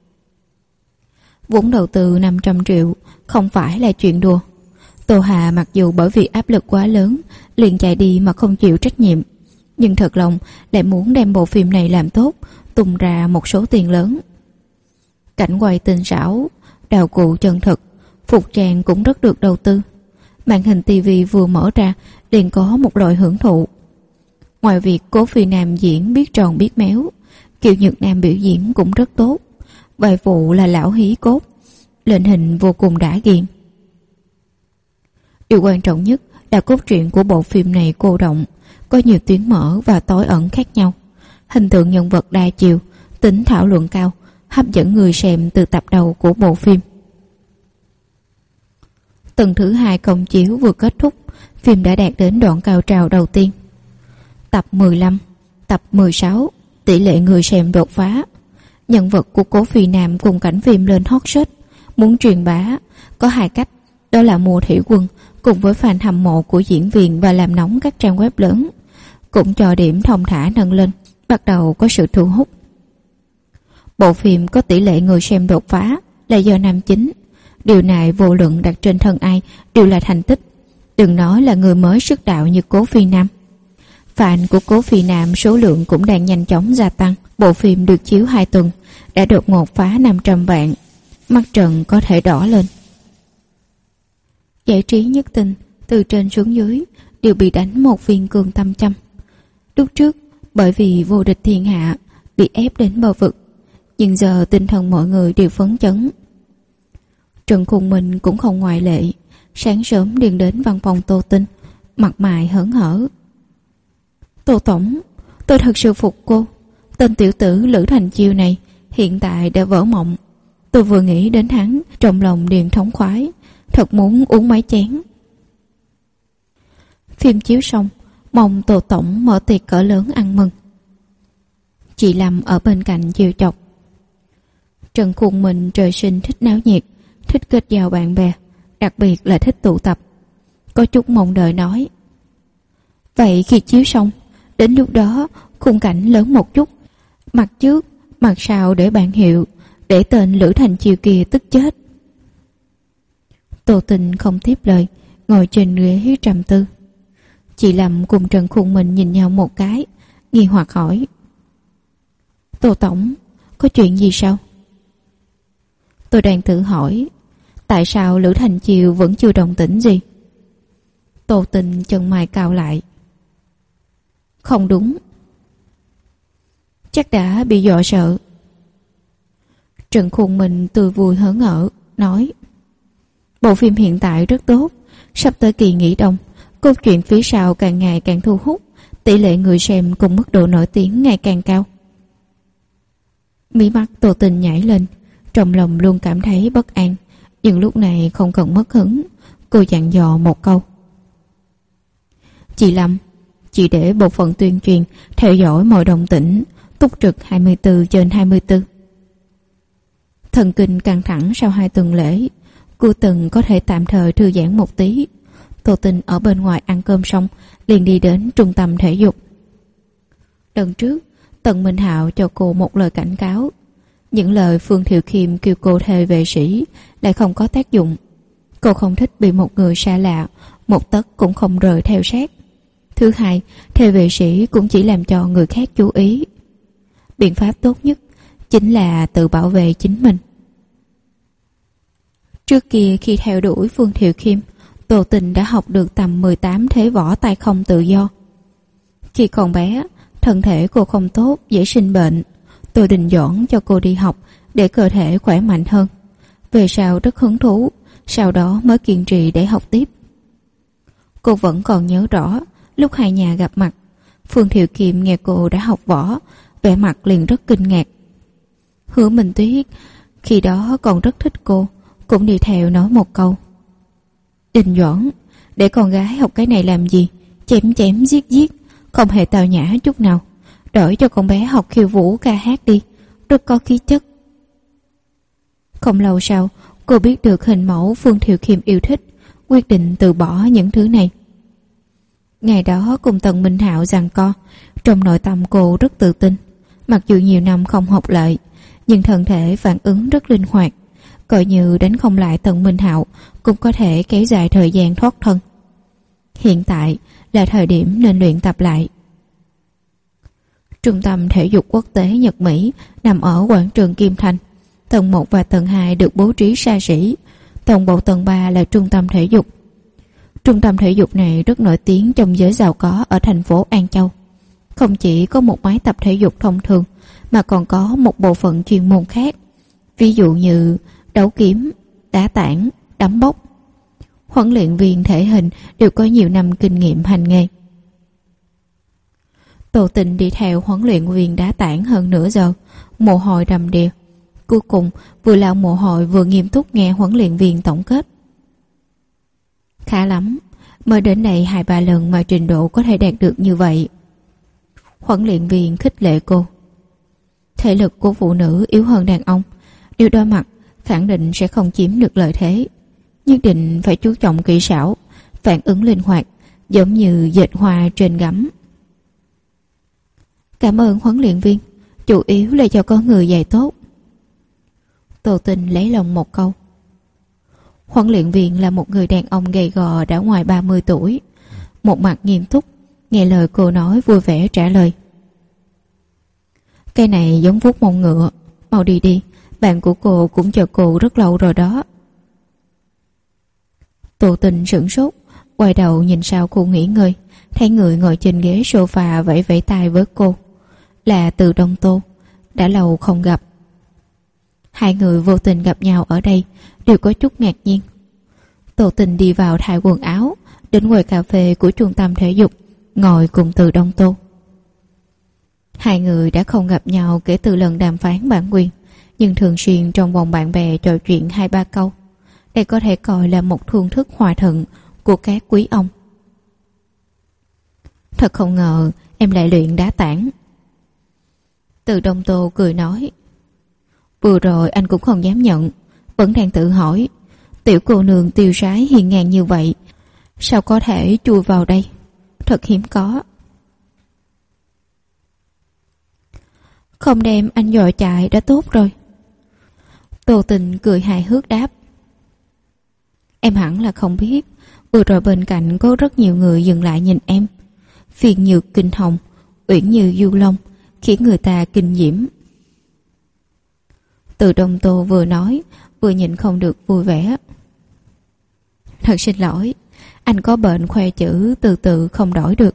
Vốn đầu tư 500 triệu không phải là chuyện đùa. Tô Hà mặc dù bởi vì áp lực quá lớn liền chạy đi mà không chịu trách nhiệm, nhưng thật lòng lại muốn đem bộ phim này làm tốt, tung ra một số tiền lớn. Cảnh quay tinh xảo, đạo cụ chân thực, phục trang cũng rất được đầu tư. Màn hình tivi vừa mở ra liền có một loại hưởng thụ. Ngoài việc Cố Phi Nam diễn biết tròn biết méo, Kiều Nhược Nam biểu diễn cũng rất tốt. Vai phụ là lão hí cốt, lên hình vô cùng đã ghiền. Điều quan trọng nhất là cốt truyện của bộ phim này cô động, có nhiều tuyến mở và tối ẩn khác nhau. Hình tượng nhân vật đa chiều, tính thảo luận cao, hấp dẫn người xem từ tập đầu của bộ phim. Tuần thứ 2 công chiếu vừa kết thúc, phim đã đạt đến đoạn cao trào đầu tiên. Tập 15, tập 16, tỷ lệ người xem đột phá. Nhân vật của Cố Phi Nam cùng cảnh phim lên hot search. Muốn truyền bá có hai cách, đó là mua thủy quân cùng với fan hâm mộ của diễn viên và làm nóng các trang web lớn, cũng cho điểm thông thả nâng lên, bắt đầu có sự thu hút. Bộ phim có tỷ lệ người xem đột phá là do nam chính. Điều này vô luận đặt trên thân ai đều là thành tích, đừng nói là người mới xuất đạo như Cố Phi Nam. Fan của Cố Phi Nam số lượng cũng đang nhanh chóng gia tăng. Bộ phim được chiếu 2 tuần đã đột ngột phá 500 vạn, mắt Trần có thể đỏ lên. Giải trí nhất tình từ trên xuống dưới đều bị đánh một viên cường tâm châm. Lúc trước bởi vì vô địch thiên hạ bị ép đến bờ vực, nhưng giờ tinh thần mọi người đều phấn chấn. Trần Khung Minh cũng không ngoại lệ, sáng sớm liền đến văn phòng Tô Tinh, mặt mày hớn hở. Tô Tổng, tôi thật sự phục cô. Tên tiểu tử Lữ Thành Chiêu này hiện tại đã vỡ mộng. Tôi vừa nghĩ đến hắn, trong lòng liền thống khoái, thật muốn uống mấy chén. Phim chiếu xong, mong Tô Tổng mở tiệc cỡ lớn ăn mừng. Chị Lâm ở bên cạnh chiều chọc. Trần Khung Minh trời sinh thích náo nhiệt, thích kết giao bạn bè, đặc biệt là thích tụ tập. Có chút mong đợi nói: vậy khi chiếu xong, đến lúc đó khung cảnh lớn một chút, mặt trước, mặt sau để bảng hiệu, để tên Lữ Thành Chiêu kia tức chết. Tô Tình không tiếp lời, ngồi trên ghế trầm tư. Chị Lâm cùng Trần Khung Minh nhìn nhau một cái, nghi hoặc hỏi: Tô Tổng, có chuyện gì sao? Tôi đang tự hỏi, tại sao Lữ Thành Chiêu vẫn chưa đồng tĩnh gì? Tô Tình chân mày cau lại. Không đúng, chắc đã bị dọa sợ. Trần Khung Minh tươi vui hớn hở nói: bộ phim hiện tại rất tốt, sắp tới kỳ nghỉ đông, câu chuyện phía sau càng ngày càng thu hút, tỷ lệ người xem cùng mức độ nổi tiếng ngày càng cao. Mí mắt Tô Tình nhảy lên, trong lòng luôn cảm thấy bất an, nhưng lúc này không cần mất hứng. Cô dặn dò một câu: chị Lâm, chị để bộ phận tuyên truyền theo dõi mọi động tĩnh, túc trực 24/24. Thần kinh căng thẳng sau 2 tuần lễ, cô từng có thể tạm thời thư giãn một tí. Tô Tình ở bên ngoài ăn cơm xong liền đi đến trung tâm thể dục. Lần trước Tần Minh Hạo cho cô một lời cảnh cáo, những lời Phương Thiệu Khiêm kêu cô thề vệ sĩ lại không có tác dụng. Cô không thích bị một người xa lạ một tấc cũng không rời theo sát. Thứ hai, thề vệ sĩ cũng chỉ làm cho người khác chú ý. Biện pháp tốt nhất chính là tự bảo vệ chính mình. Trước kia khi theo đuổi Phương Thiệu Khiêm, Tô Tình đã học được tầm 18 thế võ tay không tự do. Khi còn bé, thân thể cô không tốt, dễ sinh bệnh. Tôi định dọn cho cô đi học để cơ thể khỏe mạnh hơn. Về sau rất hứng thú, sau đó mới kiên trì để học tiếp. Cô vẫn còn nhớ rõ lúc hai nhà gặp mặt, Phương Thiệu Kiệm nghe cô đã học võ, vẻ mặt liền rất kinh ngạc. Hứa Minh Tuyết Khi đó còn rất thích cô, cũng đi theo nói một câu: Đình Doãn, để con gái học cái này làm gì? Chém chém giết giết, không hề tào nhã chút nào. Đổi cho con bé học khiêu vũ ca hát đi, rất có khí chất. Không lâu sau, cô biết được hình mẫu Phương Thiệu Khiêm yêu thích, quyết định từ bỏ những thứ này. Ngày đó cùng Tần Minh Hạo giằng co, trong nội tâm cô rất tự tin. Mặc dù nhiều năm không học lại, nhưng thân thể phản ứng rất linh hoạt, coi như đánh không lại Tần Minh Hạo cũng có thể kéo dài thời gian thoát thân. Hiện tại là thời điểm nên luyện tập lại. Trung tâm thể dục quốc tế Nhật Mỹ nằm ở quảng trường Kim Thành. Tầng 1 và tầng 2 được bố trí xa xỉ, toàn bộ tầng 3 là trung tâm thể dục. Trung tâm thể dục này rất nổi tiếng trong giới giàu có ở thành phố An Châu. Không chỉ có một máy tập thể dục thông thường, mà còn có một bộ phận chuyên môn khác, ví dụ như đấu kiếm, đá tảng, đấm bốc. Huấn luyện viên thể hình đều có nhiều năm kinh nghiệm hành nghề. Tô Tịnh đi theo huấn luyện viên đá tảng hơn nửa giờ, mồ hôi đầm đìa. Cuối cùng vừa lau mồ hôi vừa nghiêm túc nghe huấn luyện viên tổng kết. Khá lắm, mới đến đây 2-3 lần mà trình độ có thể đạt được như vậy. Huấn luyện viên khích lệ cô. Thể lực của phụ nữ yếu hơn đàn ông, điều đối mặt khẳng định sẽ không chiếm được lợi thế. Nhất định phải chú trọng kỹ xảo, phản ứng linh hoạt, giống như dệt hoa trên gấm. Cảm ơn huấn luyện viên, chủ yếu là cho có người dạy tốt. Tô Tinh lấy lòng một câu. Huấn luyện viên là một người đàn ông gầy gò đã ngoài 30 tuổi, một mặt nghiêm túc, nghe lời cô nói vui vẻ trả lời. Cái này giống vuốt mông ngựa, mau đi đi, bạn của cô cũng chờ cô rất lâu rồi đó. Tô Tinh sửng sốt, quay đầu nhìn sau cô nghỉ ngơi, thấy người ngồi trên ghế sofa vẫy vẫy tay với cô. Là Từ Đông Tô, đã lâu không gặp. Hai người vô tình gặp nhau ở đây đều có chút ngạc nhiên. Tô Tình đi vào thay quần áo, đến quầy cà phê của trung tâm thể dục, ngồi cùng Từ Đông Tô. Hai người đã không gặp nhau kể từ lần đàm phán bản quyền, nhưng thường xuyên trong vòng bạn bè trò chuyện 2-3 câu. Đây có thể coi là một phương thức hòa thuận của các quý ông. Thật không ngờ em lại luyện đá tảng. Từ Đông Tô cười nói. Vừa rồi anh cũng không dám nhận, vẫn đang tự hỏi, tiểu cô nương tiêu sái hiền ngang như vậy, sao có thể chui vào đây? Thật hiếm có. Không đem anh dọa chạy đã tốt rồi. Tô Tình cười hài hước đáp. Em hẳn là không biết, vừa rồi bên cạnh có rất nhiều người dừng lại nhìn em. Phiền nhược kinh hồng, uyển như du long, khiến người ta kinh diễm. Từ Đông Tô vừa nói vừa nhịn không được vui vẻ. Thật xin lỗi, anh có bệnh khoe chữ từ từ không đổi được.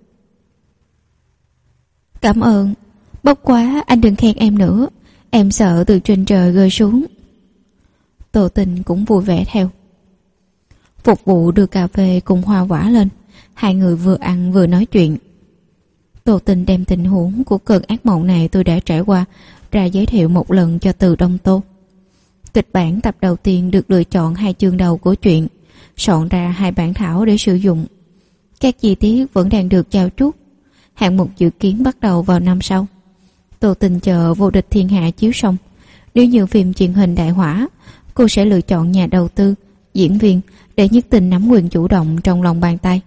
Cảm ơn, bất quá anh đừng khen em nữa, em sợ từ trên trời rơi xuống. Tô Tình cũng vui vẻ theo. Phục vụ đưa cà phê cùng hoa quả lên, hai người vừa ăn vừa nói chuyện. Tô Tình đem tình huống của cơn ác mộng này tôi đã trải qua ra giới thiệu một lần cho Từ Đông Tô. Kịch bản tập đầu tiên được lựa chọn 2 chương đầu của truyện, soạn ra 2 bản thảo để sử dụng. Các chi tiết vẫn đang được trao chuốt. Hạng mục dự kiến bắt đầu vào năm sau. Tô Tình chờ Vô địch thiên hạ chiếu xong, nếu như phim truyền hình đại hỏa, cô sẽ lựa chọn nhà đầu tư, diễn viên để nhất tình nắm quyền chủ động trong lòng bàn tay.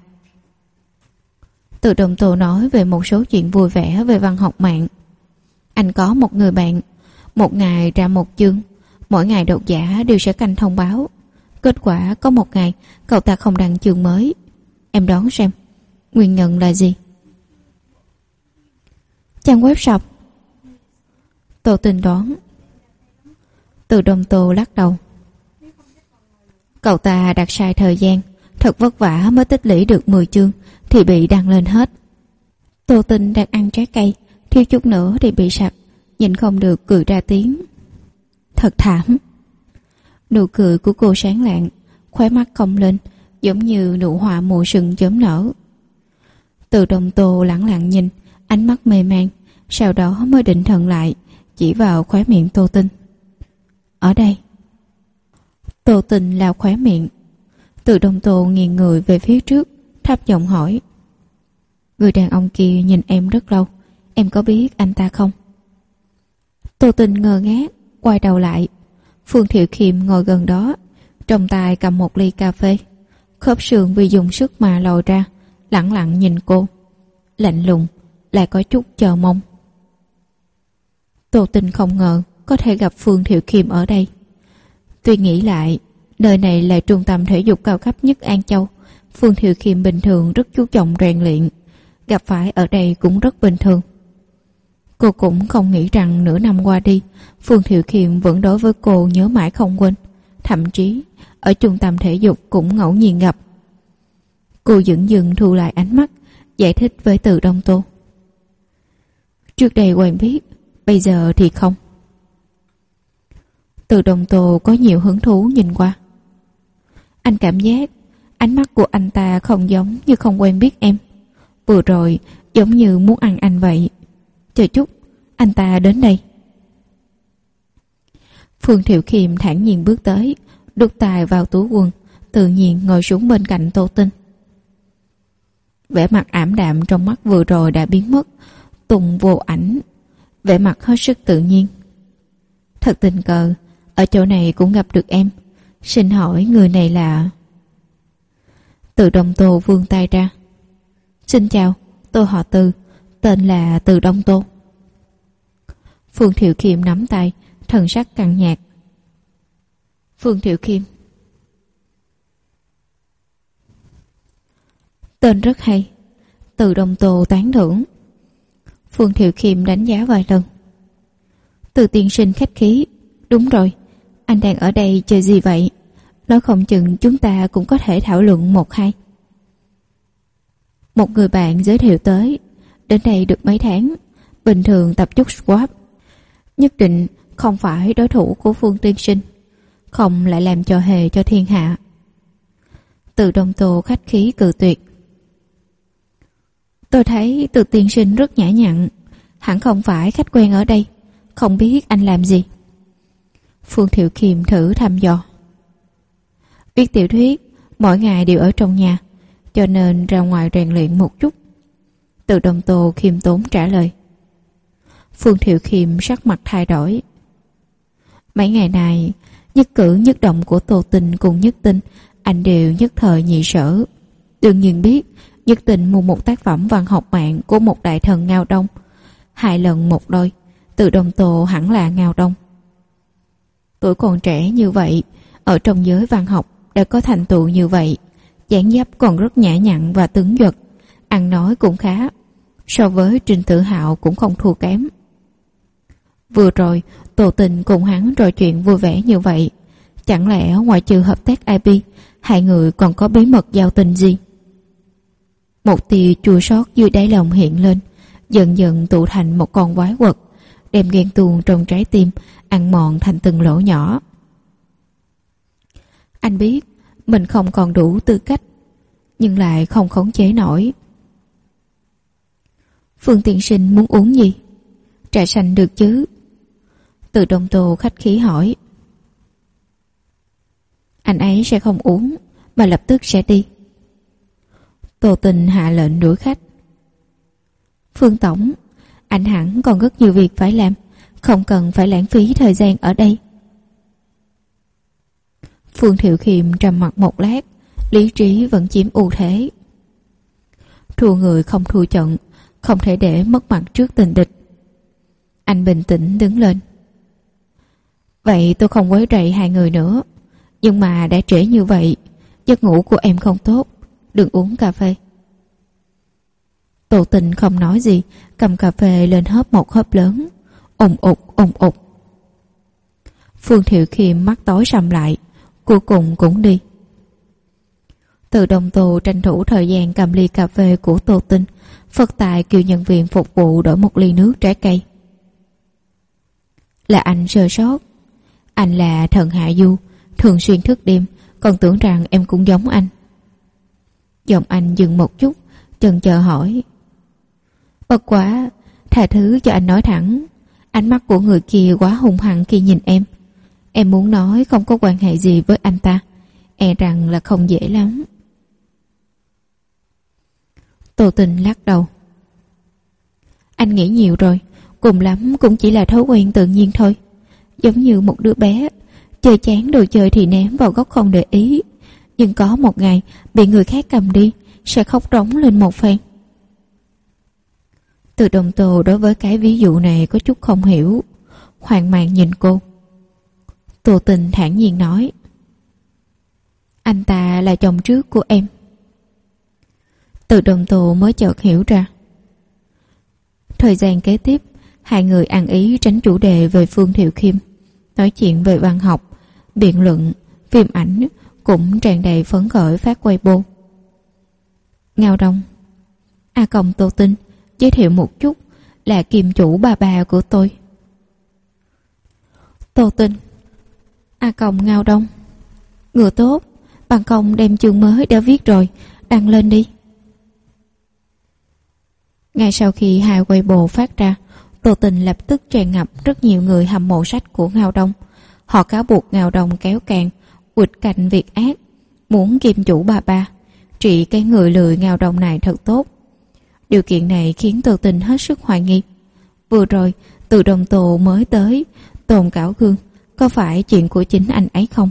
Từ Đông Tô nói về một số chuyện vui vẻ về văn học mạng. Anh có một người bạn, một ngày ra một chương, mỗi ngày độc giả đều sẽ canh thông báo. Kết quả có một ngày cậu ta không đăng chương mới. Em đoán xem, nguyên nhân là gì? Trang web sập. Tô Tình đoán. Từ Đông Tô lắc đầu. Cậu ta đặt sai thời gian, thật vất vả mới tích lũy được 10 chương thì bị đăng lên hết. Tô Tình đang ăn trái cây, thiếu chút nữa thì bị sặc, nhìn không được cười ra tiếng. Thật thảm. Nụ cười của cô sáng lạng, khóe mắt cong lên, giống như nụ hoa mùa sừng chớm nở. Từ Đông Tô lẳng lặng nhìn, ánh mắt mê man, sau đó mới định thần lại, chỉ vào khóe miệng Tô Tình. Ở đây. Tô Tình lao khóe miệng. Từ Đông Tô nghiêng người về phía trước, thấp giọng hỏi: Người đàn ông kia nhìn em rất lâu, em có biết anh ta không? Tô Tình ngơ ngác, quay đầu lại. Phương Thiệu Khiêm ngồi gần đó, trong tay cầm một ly cà phê, khớp xương vì dùng sức mà lồi ra, lẳng lặng nhìn cô, lạnh lùng, lại có chút chờ mong. Tô Tình không ngờ có thể gặp Phương Thiệu Khiêm ở đây. Tuy nghĩ lại, nơi này là trung tâm thể dục cao cấp nhất An Châu, Phương Thiệu Khiêm bình thường rất chú trọng rèn luyện, gặp phải ở đây cũng rất bình thường. Cô cũng không nghĩ rằng nửa năm qua đi, Phương Thiệu Khiêm vẫn đối với cô nhớ mãi không quên, thậm chí ở trung tâm thể dục cũng ngẫu nhiên gặp. Cô dửng dưng thu lại ánh mắt, giải thích với Từ Đông Tô: Trước đây quen biết, bây giờ thì không. Từ Đông Tô có nhiều hứng thú nhìn qua. Anh cảm giác ánh mắt của anh ta không giống như không quen biết em. Vừa rồi giống như muốn ăn anh vậy. Chờ chút, anh ta đến đây. Phương Thiệu Khiêm thản nhiên bước tới, đút tài vào túi quần, tự nhiên ngồi xuống bên cạnh Tô Tinh. Vẻ mặt ảm đạm trong mắt vừa rồi đã biến mất, tùng vô ảnh, vẻ mặt hết sức tự nhiên. Thật tình cờ, ở chỗ này cũng gặp được em. Xin hỏi người này là... Từ Đông Tô vươn tay ra. Xin chào, tôi họ Từ, tên là Từ Đông Tô. Phương Thiệu Khiêm nắm tay, thần sắc căng nhạt. Phương Thiệu Khiêm. Tên rất hay. Từ Đông Tô tán thưởng. Phương Thiệu Khiêm đánh giá vài lần. Từ tiên sinh khách khí. Đúng rồi, anh đang ở đây chơi gì vậy? Nói không chừng chúng ta cũng có thể thảo luận một hai. Một người bạn giới thiệu tới, đến đây được mấy tháng, bình thường tập chút squat. Nhất định không phải đối thủ của Phương tiên sinh, không lại làm trò hề cho thiên hạ. Từ Đông Tô khách khí cự tuyệt. Tôi thấy Từ tiên sinh rất nhã nhặn, hẳn không phải khách quen ở đây, không biết anh làm gì. Phương Thiệu Khiêm thử thăm dò. Viết tiểu thuyết, mỗi ngày đều ở trong nhà, cho nên ra ngoài rèn luyện một chút. Từ Đông Tô khiêm tốn trả lời. Phương Thiệu Khiêm sắc mặt thay đổi. Mấy ngày này, nhất cử nhất động của Tô Tình cùng Nhất Tinh anh đều nhất thời nhị sở. Đương nhiên biết Nhất Tinh mua một tác phẩm văn học mạng của một đại thần Ngao Đông, 2 lần một đôi. Từ Đông Tô hẳn là Ngao Đông. Tuổi còn trẻ như vậy, ở trong giới văn học đã có thành tựu như vậy, dáng dấp còn rất nhã nhặn và tướng giật, ăn nói cũng khá, so với Trình Tử Hạo cũng không thua kém. Vừa rồi Tô Tình cùng hắn trò chuyện vui vẻ như vậy, chẳng lẽ ngoại trừ hợp tác IP, hai người còn có bí mật giao tình gì? Một tia chua xót dưới đáy lòng hiện lên, dần dần tụ thành một con quái vật, đem ghen tuông trong trái tim ăn mòn thành từng lỗ nhỏ. Anh biết mình không còn đủ tư cách, nhưng lại không khống chế nổi. Phương tiên sinh muốn uống gì? Trà xanh được chứ? Từ Đông Tô khách khí hỏi. Anh ấy sẽ không uống, mà lập tức sẽ đi. Tô Tình hạ lệnh đuổi khách. Phương tổng, anh hẳn còn rất nhiều việc phải làm, không cần phải lãng phí thời gian ở đây. Phương Thiệu Khiêm trầm mặc một lát, lý trí vẫn chiếm ưu thế. Thua người không thua trận, không thể để mất mặt trước tình địch. Anh bình tĩnh đứng lên. Vậy tôi không quấy rầy hai người nữa, nhưng mà đã trễ như vậy, giấc ngủ của em không tốt, đừng uống cà phê. Tô Tình không nói gì, cầm cà phê lên hớp một hớp lớn, ùng ục ùng ục. Phương Thiệu Khiêm mắt tối sầm lại, cuối cùng cũng đi. Từ Đông Tô tranh thủ thời gian cầm ly cà phê của Tô Tinh, phất tài kêu nhân viên phục vụ đổi một ly nước trái cây. Là anh sơ sót. Anh là thần Hạ Du, thường xuyên thức đêm, còn tưởng rằng em cũng giống anh. Giọng anh dừng một chút, chần chờ hỏi. Bất quá, tha thứ cho anh nói thẳng, ánh mắt của người kia quá hung hăng khi nhìn em. Em muốn nói không có quan hệ gì với anh ta, e rằng là không dễ lắm. Tô Tình lắc đầu. Anh nghĩ nhiều rồi, cùng lắm cũng chỉ là thói quen tự nhiên thôi. Giống như một đứa bé, chơi chán đồ chơi thì ném vào góc không để ý. Nhưng có một ngày bị người khác cầm đi, sẽ khóc rống lên một phen. Từ Đồng Tô đối với cái ví dụ này có chút không hiểu, hoang mang nhìn cô. Tô Tình thản nhiên nói, anh ta là chồng trước của em. Từ Đồng Tô mới chợt hiểu ra. Thời gian kế tiếp, hai người ăn ý tránh chủ đề về Phương Thiệu Khiêm, nói chuyện về văn học, biện luận, phim ảnh, cũng tràn đầy phấn khởi phát Weibo. Ngao Đông Tô Tinh giới thiệu một chút, là kim chủ bà của tôi. Tô Tinh Ngao Đông, ngựa tốt, bằng công đem chương mới đã viết rồi, đăng lên đi. Ngay sau khi hai Weibo phát ra, Tô Tình lập tức tràn ngập rất nhiều người hâm mộ sách của Ngao Đông. Họ cáo buộc Ngao Đông kéo càng, quỵt cạnh việc ác, muốn kim chủ bà, trị cái người lười Ngao Đông này thật tốt. Điều kiện này khiến Tô Tình hết sức hoài nghi. Vừa rồi, Từ Đồng Tô mới tới, Tôn Cảo Gương, có phải chuyện của chính anh ấy không?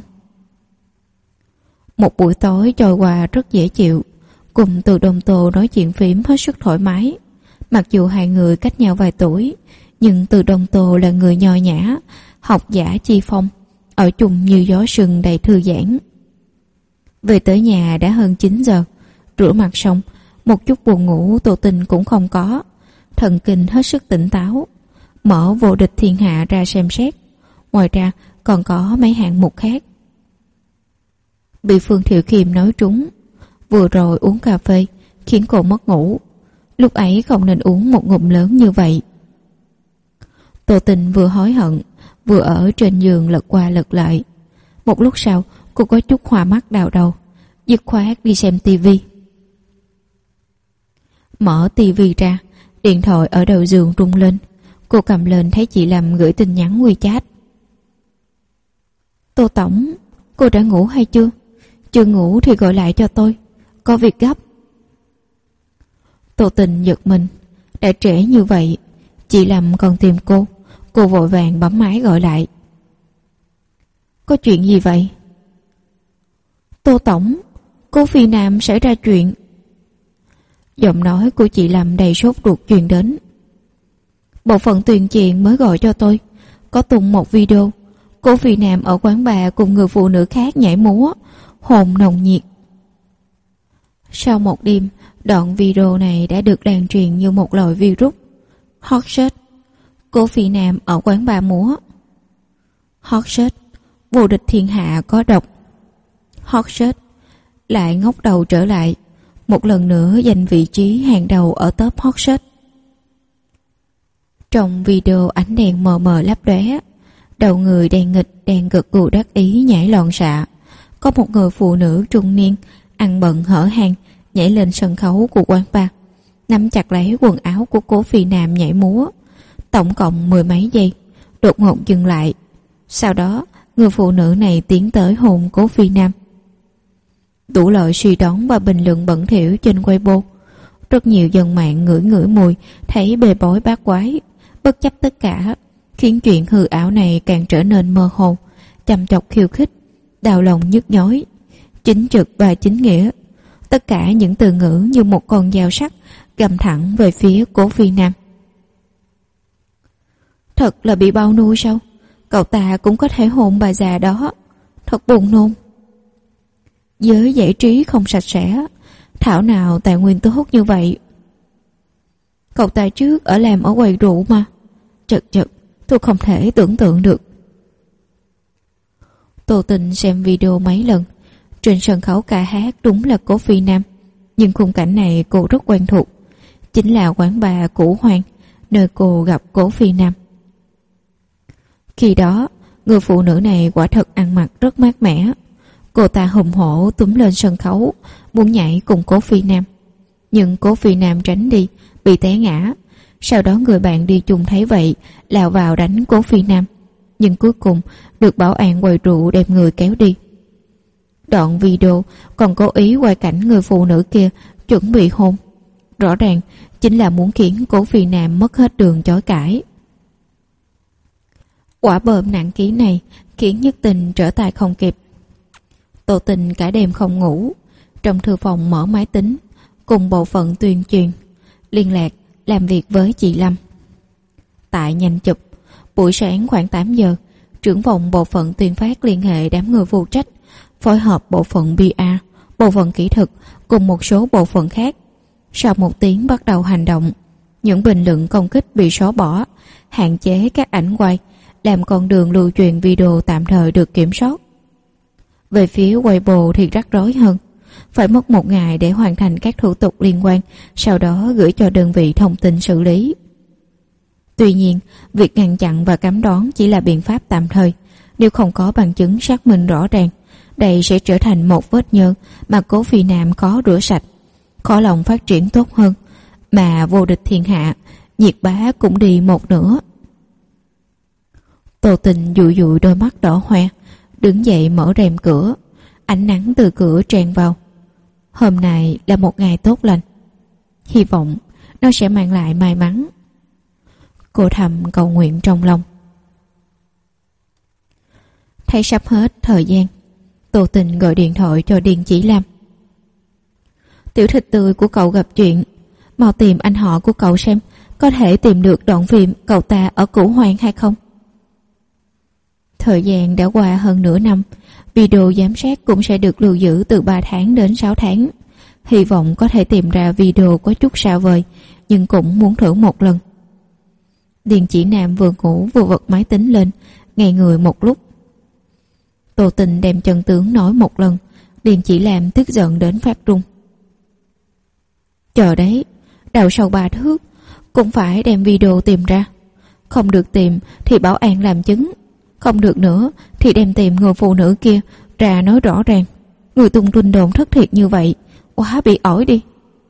Một buổi tối trôi qua rất dễ chịu, cùng Từ Đồng Tô nói chuyện phím hết sức thoải mái. Mặc dù hai người cách nhau vài tuổi, nhưng Từ Đồng Tô là người nho nhã, học giả chi phong, ở chung như gió sừng đầy thư giãn. Về tới nhà đã hơn 9 giờ, rửa mặt xong, một chút buồn ngủ Tô Tình cũng không có, thần kinh hết sức tỉnh táo, mở Vô Địch Thiên Hạ ra xem xét. Ngoài ra còn có mấy hạng mục khác. Bị Phương Thiệu Khiêm nói trúng, vừa rồi uống cà phê khiến cô mất ngủ, lúc ấy không nên uống một ngụm lớn như vậy. Tô Tình vừa hối hận, vừa ở trên giường lật qua lật lại. Một lúc sau cô có chút hoa mắt đau đầu, dứt khoát đi xem tivi. Mở tivi ra, điện thoại ở đầu giường rung lên. Cô cầm lên thấy chị Lâm gửi tin nhắn WeChat. Tô Tổng, cô đã ngủ hay chưa? Chưa ngủ thì gọi lại cho tôi, có việc gấp. Tô Tình giật mình, đã trễ như vậy, chị Lâm còn tìm cô vội vàng bấm máy gọi lại. Có chuyện gì vậy? Tô Tổng, cô Phi Nam xảy ra chuyện. Giọng nói của chị Lâm đầy sốt ruột truyền đến. Bộ phận tuyên truyền mới gọi cho tôi, có tung một video cô Phi Nam ở quán bar cùng người phụ nữ khác nhảy múa, hôn nồng nhiệt. Sau một đêm, đoạn video này đã được lan truyền như một loại virus. Hot search, cô Phi Nam ở quán bar múa. Hot search, Vô Địch Thiên Hạ có độc. Hot search, lại ngóc đầu trở lại, một lần nữa giành vị trí hàng đầu ở top hot search. Trong video ánh đèn mờ mờ lấp lóe, đầu người đèn nghịch đèn gật gù đắc ý nhảy loạn xạ. Có một người phụ nữ trung niên ăn bận hở hang nhảy lên sân khấu của quán bar, nắm chặt lấy quần áo của cố Phi Nam nhảy múa. Tổng cộng 10 mấy giây, đột ngột dừng lại. Sau đó người phụ nữ này tiến tới hôn cố Phi Nam. Đủ loại suy đoán và bình luận bẩn thỉu trên Weibo. Rất nhiều dân mạng ngửi mùi thấy bê bối bát quái, bất chấp tất cả, khiến chuyện hư ảo này càng trở nên mơ hồ, chăm chọc khiêu khích, đau lòng nhức nhối, chính trực và chính nghĩa. Tất cả những từ ngữ như một con dao sắc găm thẳng về phía cố Phi Nam. Thật là bị bao nuôi sao? Cậu ta cũng có thể hôn bà già đó, thật buồn nôn. Giới giải trí không sạch sẽ, thảo nào tài nguyên tốt như vậy. Cậu ta trước làm ở quầy rượu mà. Chật, tôi không thể tưởng tượng được. Tô Tình xem video mấy lần. Trên sân khấu ca hát đúng là cố Phi Nam, nhưng khung cảnh này cô rất quen thuộc. Chính là quán bar Cửu Hoàng, nơi cô gặp cố Phi Nam. Khi đó, người phụ nữ này quả thật ăn mặc rất mát mẻ. Cô ta hùng hổ túm lên sân khấu, muốn nhảy cùng cố Phi Nam. Nhưng cố Phi Nam tránh đi, bị té ngã. Sau đó người bạn đi chung thấy vậy, lao vào đánh cố Phi Nam. nhưng cuối cùng được bảo an quầy rượu đem người kéo đi. Đoạn video còn cố ý quay cảnh người phụ nữ kia chuẩn bị hôn. Rõ ràng chính là muốn khiến Cố Phi Nam mất hết đường chối cãi. Quả bơm nặng ký này khiến Nhất Tình trở tay không kịp. Tô Tình cả đêm không ngủ, trong thư phòng mở máy tính cùng bộ phận tuyên truyền, liên lạc làm việc với chị Lâm. Tại nhanh chụp, buổi sáng khoảng 8 giờ, trưởng phòng bộ phận tuyên phát liên hệ đám người phụ trách, phối hợp bộ phận PR, bộ phận kỹ thuật cùng một số bộ phận khác. Sau 1 tiếng bắt đầu hành động, những bình luận công kích bị xóa bỏ, hạn chế các ảnh quay, làm con đường lưu truyền video tạm thời được kiểm soát. Về phía Weibo thì rắc rối hơn, phải mất 1 ngày để hoàn thành các thủ tục liên quan, sau đó gửi cho đơn vị thông tin xử lý. Tuy nhiên, việc ngăn chặn và cấm đoán chỉ là biện pháp tạm thời, nếu không có bằng chứng xác minh rõ ràng, đây sẽ trở thành một vết nhơ mà Cố Phi Nam khó rửa sạch, khó lòng phát triển tốt hơn, mà vô địch thiên hạ, Nhiệt Bá cũng đi một nửa. Tô Tình dụi dụi đôi mắt đỏ hoe, đứng dậy mở rèm cửa, ánh nắng từ cửa tràn vào. Hôm nay là một ngày tốt lành, hy vọng nó sẽ mang lại may mắn. Cô thầm cầu nguyện trong lòng. Thấy sắp hết thời gian, Tô Tình gọi điện thoại cho Điền Chỉ Lam. Tiểu thịt tươi của cậu gặp chuyện, mau tìm anh họ của cậu xem có thể tìm được đoạn phim cậu ta ở Cửu Hoàng hay không. Thời gian đã qua hơn nửa năm, video giám sát cũng sẽ được lưu giữ từ 3 tháng đến 6 tháng. Hy vọng có thể tìm ra video có chút xa vời, nhưng cũng muốn thử một lần. Điền Chỉ Nam vừa ngủ vừa vật máy tính lên, ngay người một lúc. Tô Tình đem chân tướng nói một lần, Điền Chỉ Lam tức giận đến phát run. Chờ đấy, đầu sau 3 thước, cũng phải đem video tìm ra. Không được tìm thì bảo an làm chứng, không được nữa thì đem tìm người phụ nữ kia ra nói rõ ràng. Người tung tin đồn thất thiệt như vậy, quá bị ỏi đi.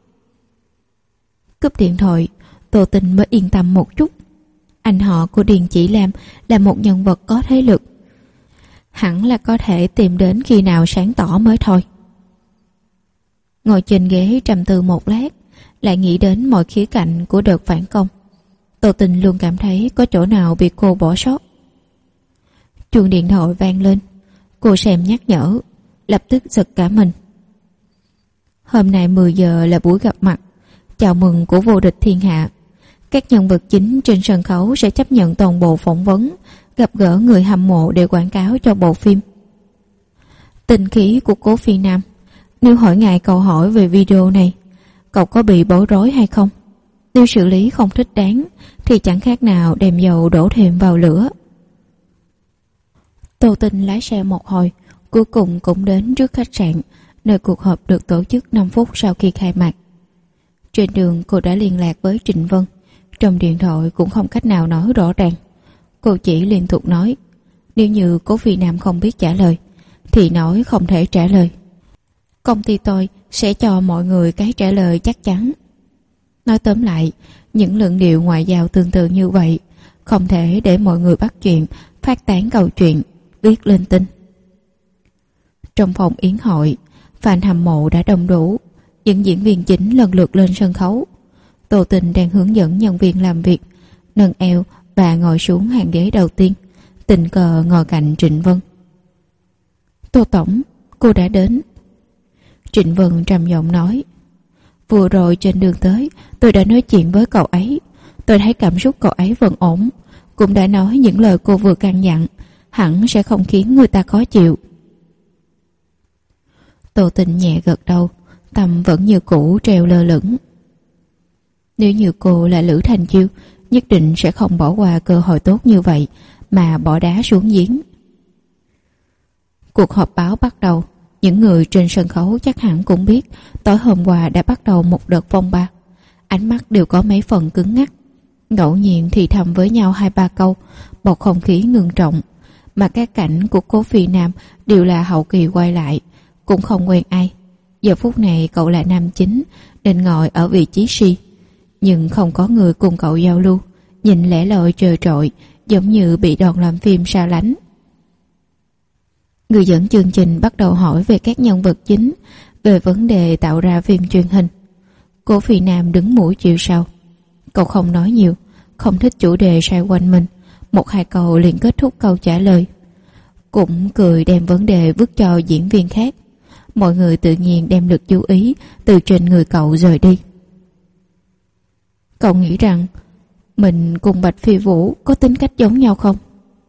Cúp điện thoại, Tô Tình mới yên tâm một chút. Anh họ của Điền Chỉ Lam là một nhân vật có thế lực, hẳn là có thể tìm đến khi nào sáng tỏ mới thôi. Ngồi trên ghế trầm tư một lát, lại nghĩ đến mọi khía cạnh của đợt phản công. Tô Tình luôn cảm thấy có chỗ nào bị cô bỏ sót. Chuông điện thoại vang lên, cô xem nhắc nhở, lập tức giật cả mình. Hôm nay 10 giờ là buổi gặp mặt chào mừng của vô địch thiên hạ. Các nhân vật chính trên sân khấu sẽ chấp nhận toàn bộ phỏng vấn, gặp gỡ người hâm mộ để quảng cáo cho bộ phim. Tình khí của Cố Phi Nam, nếu hỏi ngài câu hỏi về video này, cậu có bị bối rối hay không? Nếu xử lý không thích đáng thì chẳng khác nào đem dầu đổ thêm vào lửa. Tô Tình lái xe một hồi, cuối cùng cũng đến trước khách sạn, nơi cuộc họp được tổ chức 5 phút sau khi khai mạc. Trên đường cô đã liên lạc với Trịnh Vân, trong điện thoại cũng không cách nào nói rõ ràng. Cô chỉ liên tục nói, nếu như Cố Phi Nam không biết trả lời thì nói không thể trả lời. Công ty tôi sẽ cho mọi người cái trả lời chắc chắn. Nói tóm lại, những luận điệu ngoại giao tương tự như vậy không thể để mọi người bắt chuyện, phát tán câu chuyện, viết lên tin. Trong phòng yến hội, fan hâm mộ đã đông đủ, những diễn viên chính lần lượt lên sân khấu. Tô Tình đang hướng dẫn nhân viên làm việc, nâng eo và ngồi xuống hàng ghế đầu tiên, tình cờ ngồi cạnh Trịnh Vân. Tô tổng, cô đã đến. Trịnh Vân trầm giọng nói, vừa rồi trên đường tới tôi đã nói chuyện với cậu ấy, tôi thấy cảm xúc cậu ấy vẫn ổn, cũng đã nói những lời cô vừa căn dặn hẳn sẽ không khiến người ta khó chịu. Tô Tình nhẹ gật đầu, tâm vẫn như cũ treo lơ lửng. Nếu như cô là Lữ Thành Chiêu, nhất định sẽ không bỏ qua cơ hội tốt như vậy mà bỏ đá xuống giếng. Cuộc họp báo bắt đầu. Những người trên sân khấu chắc hẳn cũng biết tối hôm qua đã bắt đầu một đợt phong ba. Ánh mắt đều có mấy phần cứng ngắc, ngẫu nhiên thì thầm với nhau 2-3 câu, bầu không khí ngưng trọng. Mà các cảnh của Cố Phi Nam đều là hậu kỳ quay lại, cũng không quen ai. Giờ phút này cậu là nam chính nên ngồi ở vị trí C, nhưng không có người cùng cậu giao lưu, nhìn lẻ loi trơ trọi, giống như bị đoàn làm phim xa lánh. Người dẫn chương trình bắt đầu hỏi về các nhân vật chính, về vấn đề tạo ra phim truyền hình. Cố Phi Nam đứng mũi chịu sào. Cậu không nói nhiều, không thích chủ đề xoay quanh mình. Một hai câu liền kết thúc câu trả lời. Cũng cười đem vấn đề vứt cho diễn viên khác. Mọi người tự nhiên đem lực chú ý từ trên người cậu rời đi. Cậu nghĩ rằng mình cùng Bạch Phi Vũ có tính cách giống nhau không?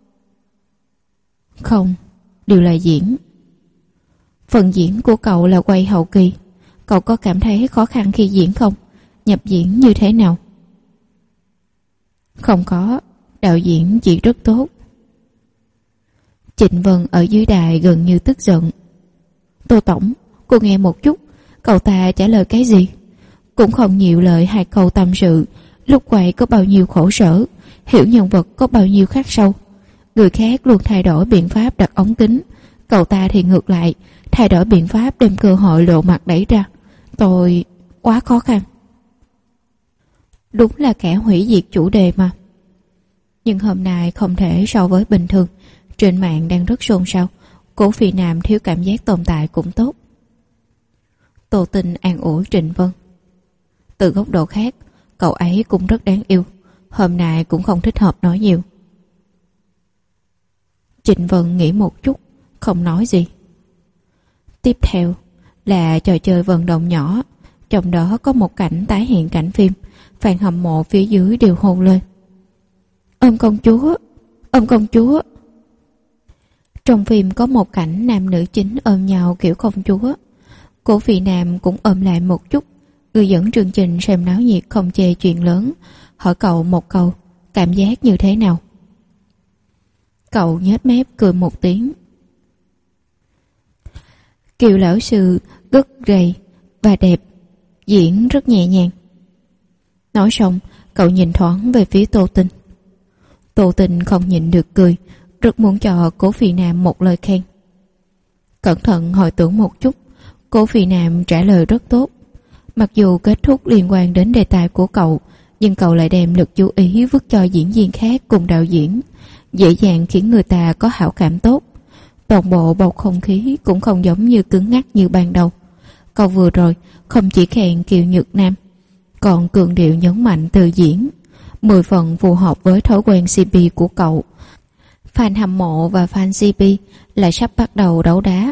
Không, đều là diễn. Phần diễn của cậu là quay hậu kỳ. Cậu có cảm thấy khó khăn khi diễn không? Nhập diễn như thế nào? Không có, đạo diễn chỉ rất tốt. Trịnh Vân ở dưới đài gần như tức giận. Tô Tổng, cô nghe một chút, cậu ta trả lời cái gì? Cũng không nhiều lời, hai câu tâm sự. Lúc quay có bao nhiêu khổ sở, hiểu nhân vật có bao nhiêu khắc sâu. Người khác luôn thay đổi biện pháp đặt ống kính, cậu ta thì ngược lại, thay đổi biện pháp đem cơ hội lộ mặt đẩy ra. Tôi quá khó khăn. Đúng là kẻ hủy diệt chủ đề mà. Nhưng hôm nay không thể so với bình thường. Trên mạng đang rất xôn xao. Cố Phi Nam thiếu cảm giác tồn tại cũng tốt. Tô Tinh an ủi Trịnh Vân. Từ góc độ khác, cậu ấy cũng rất đáng yêu. Hôm nay cũng không thích hợp nói nhiều. Trịnh Vân nghĩ một chút, không nói gì. Tiếp theo là trò chơi vận động nhỏ. Trong đó có một cảnh tái hiện cảnh phim. Fan hâm mộ phía dưới đều hô lên. Ôm công chúa, ôm công chúa. Trong phim có một cảnh nam nữ chính ôm nhau kiểu công chúa. Cố Phi Nam cũng ôm lại một chút. Người dẫn chương trình xem náo nhiệt không chê chuyện lớn, hỏi cậu một câu, cảm giác như thế nào? Cậu nhếch mép cười một tiếng. Kiều lão sư rất gầy và đẹp, diễn rất nhẹ nhàng. Nói xong, cậu nhìn thoáng về phía Tô Tinh. Tô Tinh không nhịn được cười, rất muốn cho Cố Phi Nam một lời khen. Cẩn thận hồi tưởng một chút, Cố Phi Nam trả lời rất tốt. Mặc dù kết thúc liên quan đến đề tài của cậu, nhưng cậu lại đem lực chú ý vứt cho diễn viên khác cùng đạo diễn, dễ dàng khiến người ta có hảo cảm tốt. Toàn bộ bầu không khí cũng không giống như cứng ngắc như ban đầu. Cậu vừa rồi không chỉ khen Kiều Nhược Nam, còn cường điệu nhấn mạnh từ diễn, 10 phần phù hợp với thói quen CP của cậu. Fan hâm mộ và fan CP lại sắp bắt đầu đấu đá.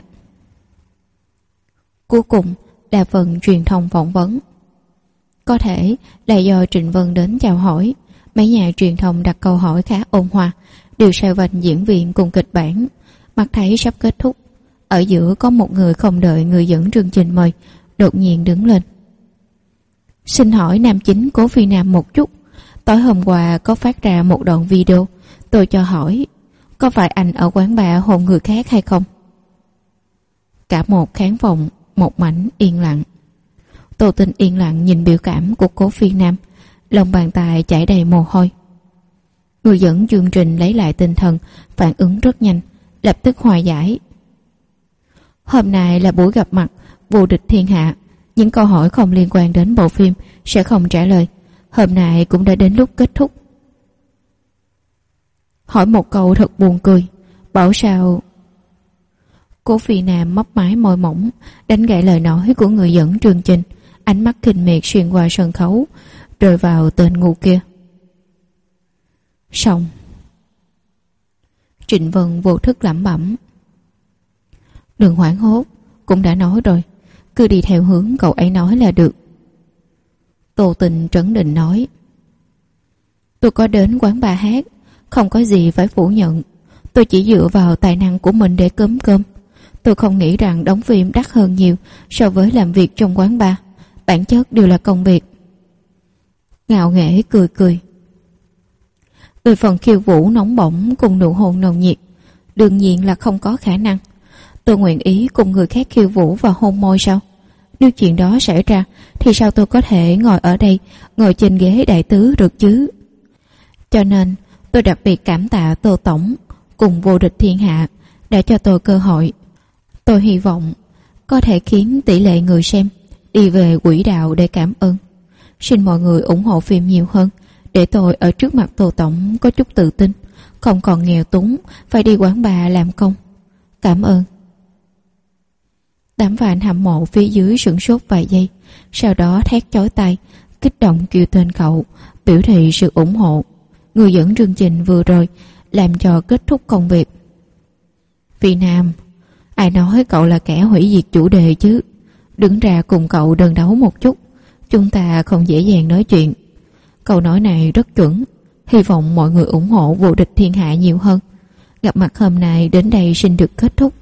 Cuối cùng là phần truyền thông phỏng vấn. Có thể là do Trịnh Vân đến chào hỏi, mấy nhà truyền thông đặt câu hỏi khá ôn hòa, đều xoay quanh diễn viên cùng kịch bản. Mắt thấy sắp kết thúc, ở giữa có một người không đợi người dẫn chương trình mời, đột nhiên đứng lên. Xin hỏi nam chính Cố Phi Nam một chút, tối hôm qua có phát ra một đoạn video, tôi cho hỏi, có phải anh ở quán bar hôn người khác hay không? Cả một khán phòng một mảnh yên lặng. Tô Tinh yên lặng nhìn biểu cảm của Cố Phi Nam, lòng bàn tay chảy đầy mồ hôi. Người dẫn chương trình lấy lại tinh thần, phản ứng rất nhanh, lập tức hòa giải. Hôm nay là buổi gặp mặt vô địch thiên hạ, những câu hỏi không liên quan đến bộ phim sẽ không trả lời. Hôm nay cũng đã đến lúc kết thúc. Hỏi một câu thật buồn cười, bảo sao? Cố Phi Nam mấp máy môi mỏng, đánh gãy lời nói của người dẫn chương trình, ánh mắt khinh miệt xuyên qua sân khấu, rơi vào tên ngu kia. Xong. Trịnh Vân vô thức lẩm bẩm. Đừng hoảng hốt, cũng đã nói rồi, cứ đi theo hướng cậu ấy nói là được. Tô Tình trấn định nói. Tôi có đến quán bar hát, không có gì phải phủ nhận. Tôi chỉ dựa vào tài năng của mình để cơm cơm. Tôi không nghĩ rằng đóng phim đắt hơn nhiều so với làm việc trong quán bar. Bản chất đều là công việc. Ngạo nghễ cười cười. Về phần khiêu vũ nóng bỏng cùng nụ hôn nồng nhiệt, đương nhiên là không có khả năng. Tôi nguyện ý cùng người khác khiêu vũ và hôn môi sao? Nếu chuyện đó xảy ra thì sao tôi có thể ngồi ở đây, ngồi trên ghế đại tứ được chứ? Cho nên tôi đặc biệt cảm tạ Tô Tổng cùng vô địch thiên hạ đã cho tôi cơ hội. Tôi hy vọng có thể khiến tỷ lệ người xem đi về quỹ đạo để cảm ơn. Xin mọi người ủng hộ phim nhiều hơn, để tôi ở trước mặt Tô Tổng có chút tự tin, không còn nghèo túng phải đi quán bar làm công. Cảm ơn. Đám fan hâm mộ phía dưới sửng sốt vài giây, sau đó thét chói tai, kích động kêu tên cậu, biểu thị sự ủng hộ. Người dẫn chương trình vừa rồi làm cho kết thúc công việc. Phi Nam, ai nói cậu là kẻ hủy diệt chủ đề chứ? Đứng ra cùng cậu đơn đấu một chút, chúng ta không dễ dàng nói chuyện. Câu nói này rất chuẩn. Hy vọng mọi người ủng hộ vô địch thiên hạ nhiều hơn. Gặp mặt hôm nay đến đây xin được kết thúc.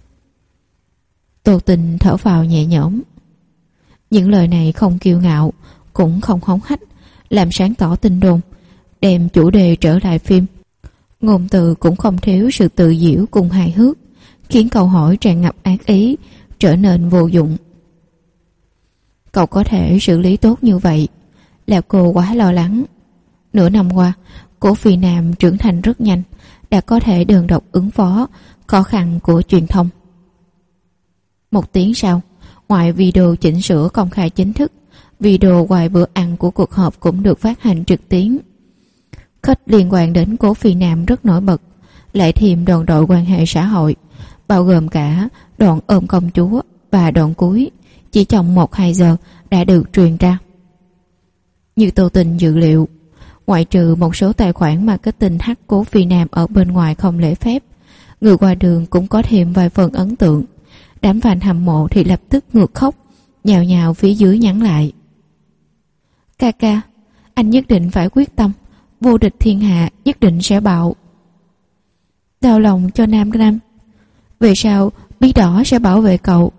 Tô Tình thở phào nhẹ nhõm. Những lời này không kiêu ngạo, cũng không hống hách, làm sáng tỏ tin đồn, đem chủ đề trở lại phim. Ngôn từ cũng không thiếu sự tự giễu cùng hài hước, khiến câu hỏi tràn ngập ác ý trở nên vô dụng. Cậu có thể xử lý tốt như vậy là cô quá lo lắng. Nửa năm qua, Cố Phi Nam trưởng thành rất nhanh, đã có thể đơn độc ứng phó khó khăn của truyền thông. 1 tiếng sau, ngoài video chỉnh sửa công khai chính thức, video ngoài bữa ăn của cuộc họp cũng được phát hành trực tuyến. Khách liên quan đến Cố Phi Nam rất nổi bật, lại thêm đoàn đội quan hệ xã hội, bao gồm cả đoạn ôm công chúa và đoạn cuối, chỉ trong 1-2 giờ đã được truyền ra. Như Tô Tình dự liệu, ngoại trừ một số tài khoản marketing hack Cố Phi Nam ở bên ngoài không lễ phép, người qua đường cũng có thêm vài phần ấn tượng. Đám fan hâm mộ thì lập tức ngược khóc, nhào nhào phía dưới nhắn lại. Ca ca, anh nhất định phải quyết tâm, vô địch thiên hạ nhất định sẽ bạo. Đau lòng cho Nam Nam, về sau Bí Đỏ sẽ bảo vệ cậu.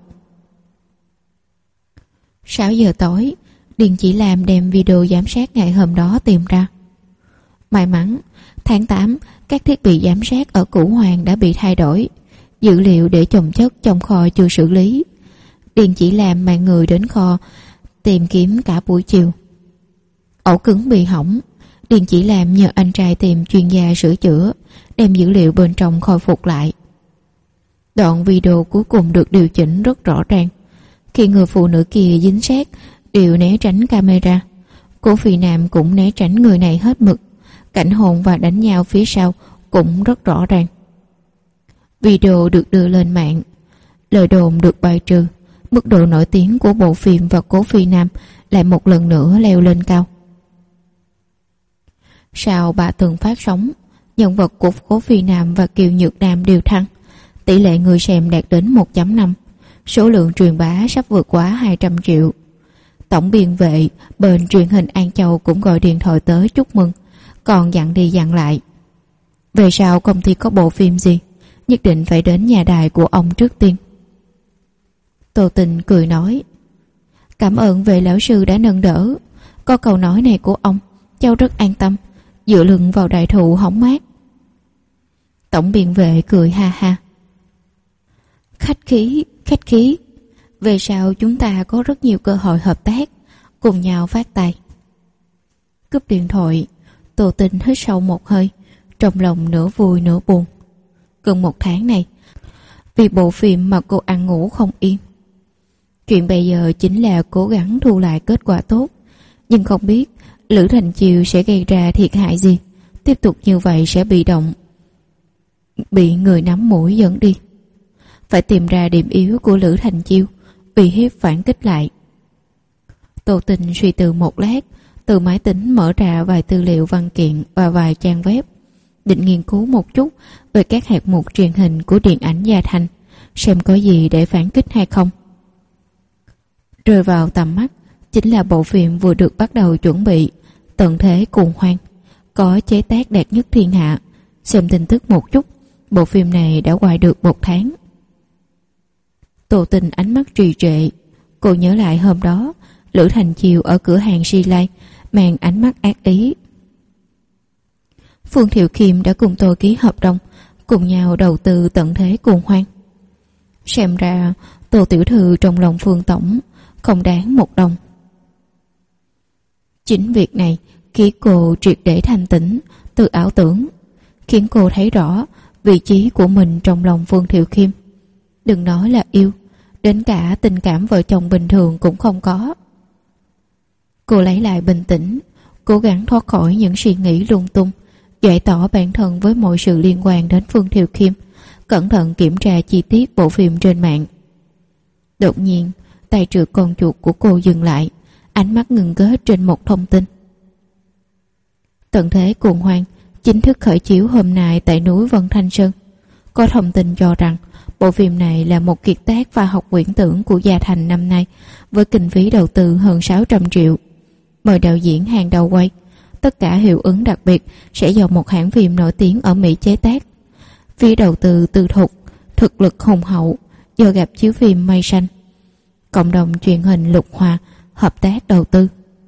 6 giờ tối, Điền Chỉ Lam đem video giám sát ngày hôm đó tìm ra. May mắn, tháng 8, các thiết bị giám sát ở Cửu Hoàng đã bị thay đổi, dữ liệu để chồng chất trong kho chưa xử lý. Điền Chỉ Lam mang người đến kho tìm kiếm cả buổi chiều. Ổ cứng bị hỏng, Điền Chỉ Lam nhờ anh trai tìm chuyên gia sửa chữa, đem dữ liệu bên trong khôi phục lại. Đoạn video cuối cùng được điều chỉnh rất rõ ràng. Khi người phụ nữ kia dính sát đều né tránh camera, Cố Phi Nam cũng né tránh người này hết mực. Cảnh hôn và đánh nhau phía sau cũng rất rõ ràng. Video được đưa lên mạng, lời đồn được bài trừ, mức độ nổi tiếng của bộ phim và Cố Phi Nam lại một lần nữa leo lên cao. Sau 3 tuần phát sóng, nhân vật của Cố Phi Nam và Kiều Nhược Nam đều thăng, tỷ lệ người xem đạt đến 1.5, số lượng truyền bá sắp vượt quá 200 triệu. Tổng biên vệ bên truyền hình An Châu cũng gọi điện thoại tới chúc mừng, còn dặn đi dặn lại. Về sau công ty có bộ phim gì, nhất định phải đến nhà đài của ông trước tiên. Tô Tình cười nói, cảm ơn Vệ lão sư đã nâng đỡ. Có câu nói này của ông, cháu rất an tâm, dựa lưng vào đại thụ hóng mát. Tổng biên vệ cười ha ha. Khách khí. Về sau chúng ta có rất nhiều cơ hội hợp tác, cùng nhau phát tài. Cúp điện thoại, Tô Tình hít sâu một hơi, trong lòng nửa vui nửa buồn. Gần 1 tháng này, vì bộ phim mà cô ăn ngủ không yên. Chuyện bây giờ chính là cố gắng thu lại kết quả tốt, nhưng không biết Lữ Thành Chiêu sẽ gây ra thiệt hại gì. Tiếp tục như vậy sẽ bị động, bị người nắm mũi dẫn đi. Phải tìm ra điểm yếu của Lữ Thành Chiêu, uy hiếp phản kích lại. Tô Tình suy tư một lát, từ máy tính mở ra vài tư liệu văn kiện và vài trang web, định nghiên cứu một chút về các hạng mục truyền hình của điện ảnh Gia Thành, xem có gì để phản kích hay không. Rơi vào tầm mắt chính là bộ phim vừa được bắt đầu chuẩn bị, Tận Thế Cuồng Hoan, có chế tác đạt nhất thiên hạ. Xem tin tức một chút, bộ phim này đã quay được 1 tháng. Tô Tình ánh mắt trì trệ. Cô nhớ lại hôm đó Lữ Thành Chiêu ở cửa hàng Si Lai mang ánh mắt ác ý. Phương Thiệu Kim đã cùng tôi ký hợp đồng, cùng nhau đầu tư Tận Thế Cuồng Hoan. Xem ra Tô tiểu thư trong lòng Phương tổng không đáng 1 đồng. Chính việc này khiến cô triệt để thanh tỉnh từ ảo tưởng, khiến cô thấy rõ vị trí của mình trong lòng Phương Thiệu Kim. Đừng nói là yêu, đến cả tình cảm vợ chồng bình thường cũng không có. Cô lấy lại bình tĩnh, cố gắng thoát khỏi những suy nghĩ lung tung, giải tỏa bản thân với mọi sự liên quan đến Phương Thiệu Kim, cẩn thận kiểm tra chi tiết bộ phim trên mạng. Đột nhiên, tay trượt con chuột của cô dừng lại, ánh mắt ngừng kết trên một thông tin. Tận thế cuồng hoang chính thức khởi chiếu hôm nay tại núi Vân Thanh Sơn. Có thông tin cho rằng bộ phim này là một kiệt tác khoa học viễn tưởng của Gia Thành năm nay, với kinh phí đầu tư hơn 600 triệu. Mời đạo diễn hàng đầu quay. Tất cả hiệu ứng đặc biệt sẽ do một hãng phim nổi tiếng ở Mỹ chế tác. Phí đầu tư tư thục, thực lực hùng hậu, do gặp chiếu phim Mây Xanh. Cộng đồng truyền hình Lục Hòa hợp tác đầu tư.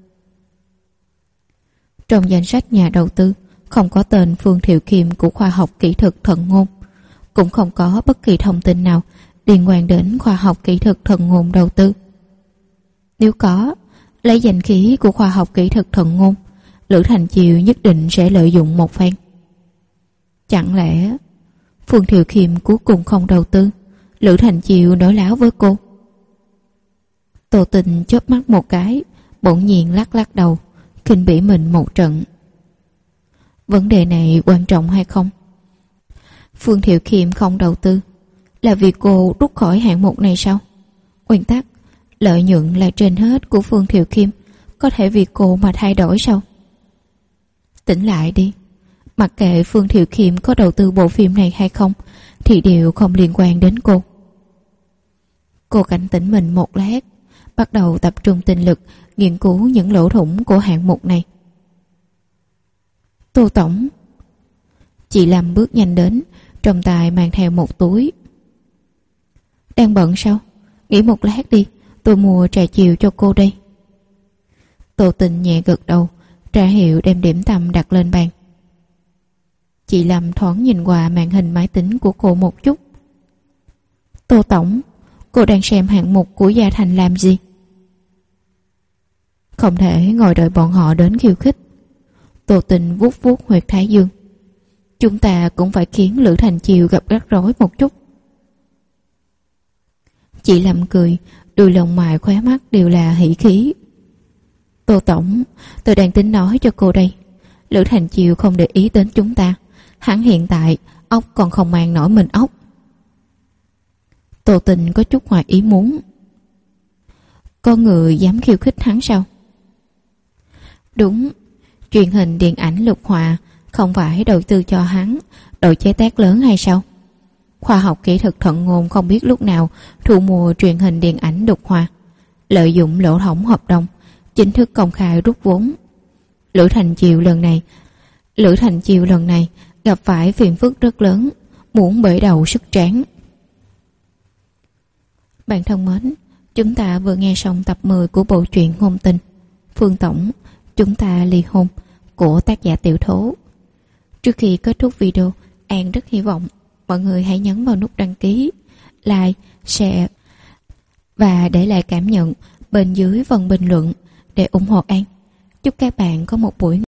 Trong danh sách nhà đầu tư không có tên Phương Thiệu Kim của khoa học kỹ thuật thần ngôn, cũng không có bất kỳ thông tin nào liên quan đến khoa học kỹ thuật thần ngôn đầu tư. Nếu có, lấy danh khí của khoa học kỹ thuật thần ngôn, Lữ Thành Chiêu nhất định sẽ lợi dụng một phen. Chẳng lẽ Phương Thiệu Kim cuối cùng không đầu tư, Lữ Thành Chiêu nói láo với cô? Tô Tình chớp mắt một cái, bỗng nhiên lắc lắc đầu, khinh bỉ mình một trận. Vấn đề này quan trọng hay không? Phương Thiệu Kim không đầu tư là vì cô rút khỏi hạng mục này sao? Nguyên tắc lợi nhuận là trên hết của Phương Thiệu Kim, có thể vì cô mà thay đổi sao? Tỉnh lại đi, mặc kệ Phương Thiệu Kim có đầu tư bộ phim này hay không thì đều không liên quan đến cô. Cô cảnh tỉnh mình một lát, bắt đầu tập trung tinh lực nghiên cứu những lỗ thủng của hạng mục này. Tô tổng. Chị Lâm bước nhanh đến, trong tay mang theo một túi. Đang bận sao? Nghỉ một lát đi, tôi mua trà chiều cho cô đây. Tô Tình nhẹ gật đầu, ra hiệu đem điểm tâm đặt lên bàn. Chị Lâm thoáng nhìn qua màn hình máy tính của cô một chút. Tô tổng, cô đang xem hạng mục của Gia Thành làm gì? Không thể ngồi đợi bọn họ đến khiêu khích. Tô Tình vuốt vuốt huyệt thái dương. Chúng ta cũng phải khiến Lữ Thành Chiêu gặp rắc rối một chút. Chị Lâm cười, đuôi lông mày khóe mắt đều là hỉ khí. Tô tổng, tôi đang tính nói cho cô đây. Lữ Thành Chiêu không để ý đến chúng ta. Hắn hiện tại ốc còn không mang nổi mình ốc. Tô Tình có chút ngoài ý muốn. Có người dám khiêu khích hắn sao? Đúng, truyền hình điện ảnh Lục Hòa không phải đầu tư cho hắn đội chế tác lớn hay sao? Khoa học kỹ thuật thần ngôn không biết lúc nào thu mua truyền hình điện ảnh Lục Hòa, lợi dụng lỗ hổng hợp đồng chính thức công khai rút vốn. Lữ Thành Chiêu lần này gặp phải phiền phức rất lớn, muốn bể đầu sức tráng. Bạn thân mến, chúng ta vừa nghe xong tập 10 của bộ truyện ngôn tình Phương tổng, chúng ta ly hôn của tác giả Tiểu Thố. Trước khi kết thúc video, An rất hy vọng mọi người hãy nhấn vào nút đăng ký, like, share và để lại cảm nhận bên dưới phần bình luận để ủng hộ An. Chúc các bạn có một buổi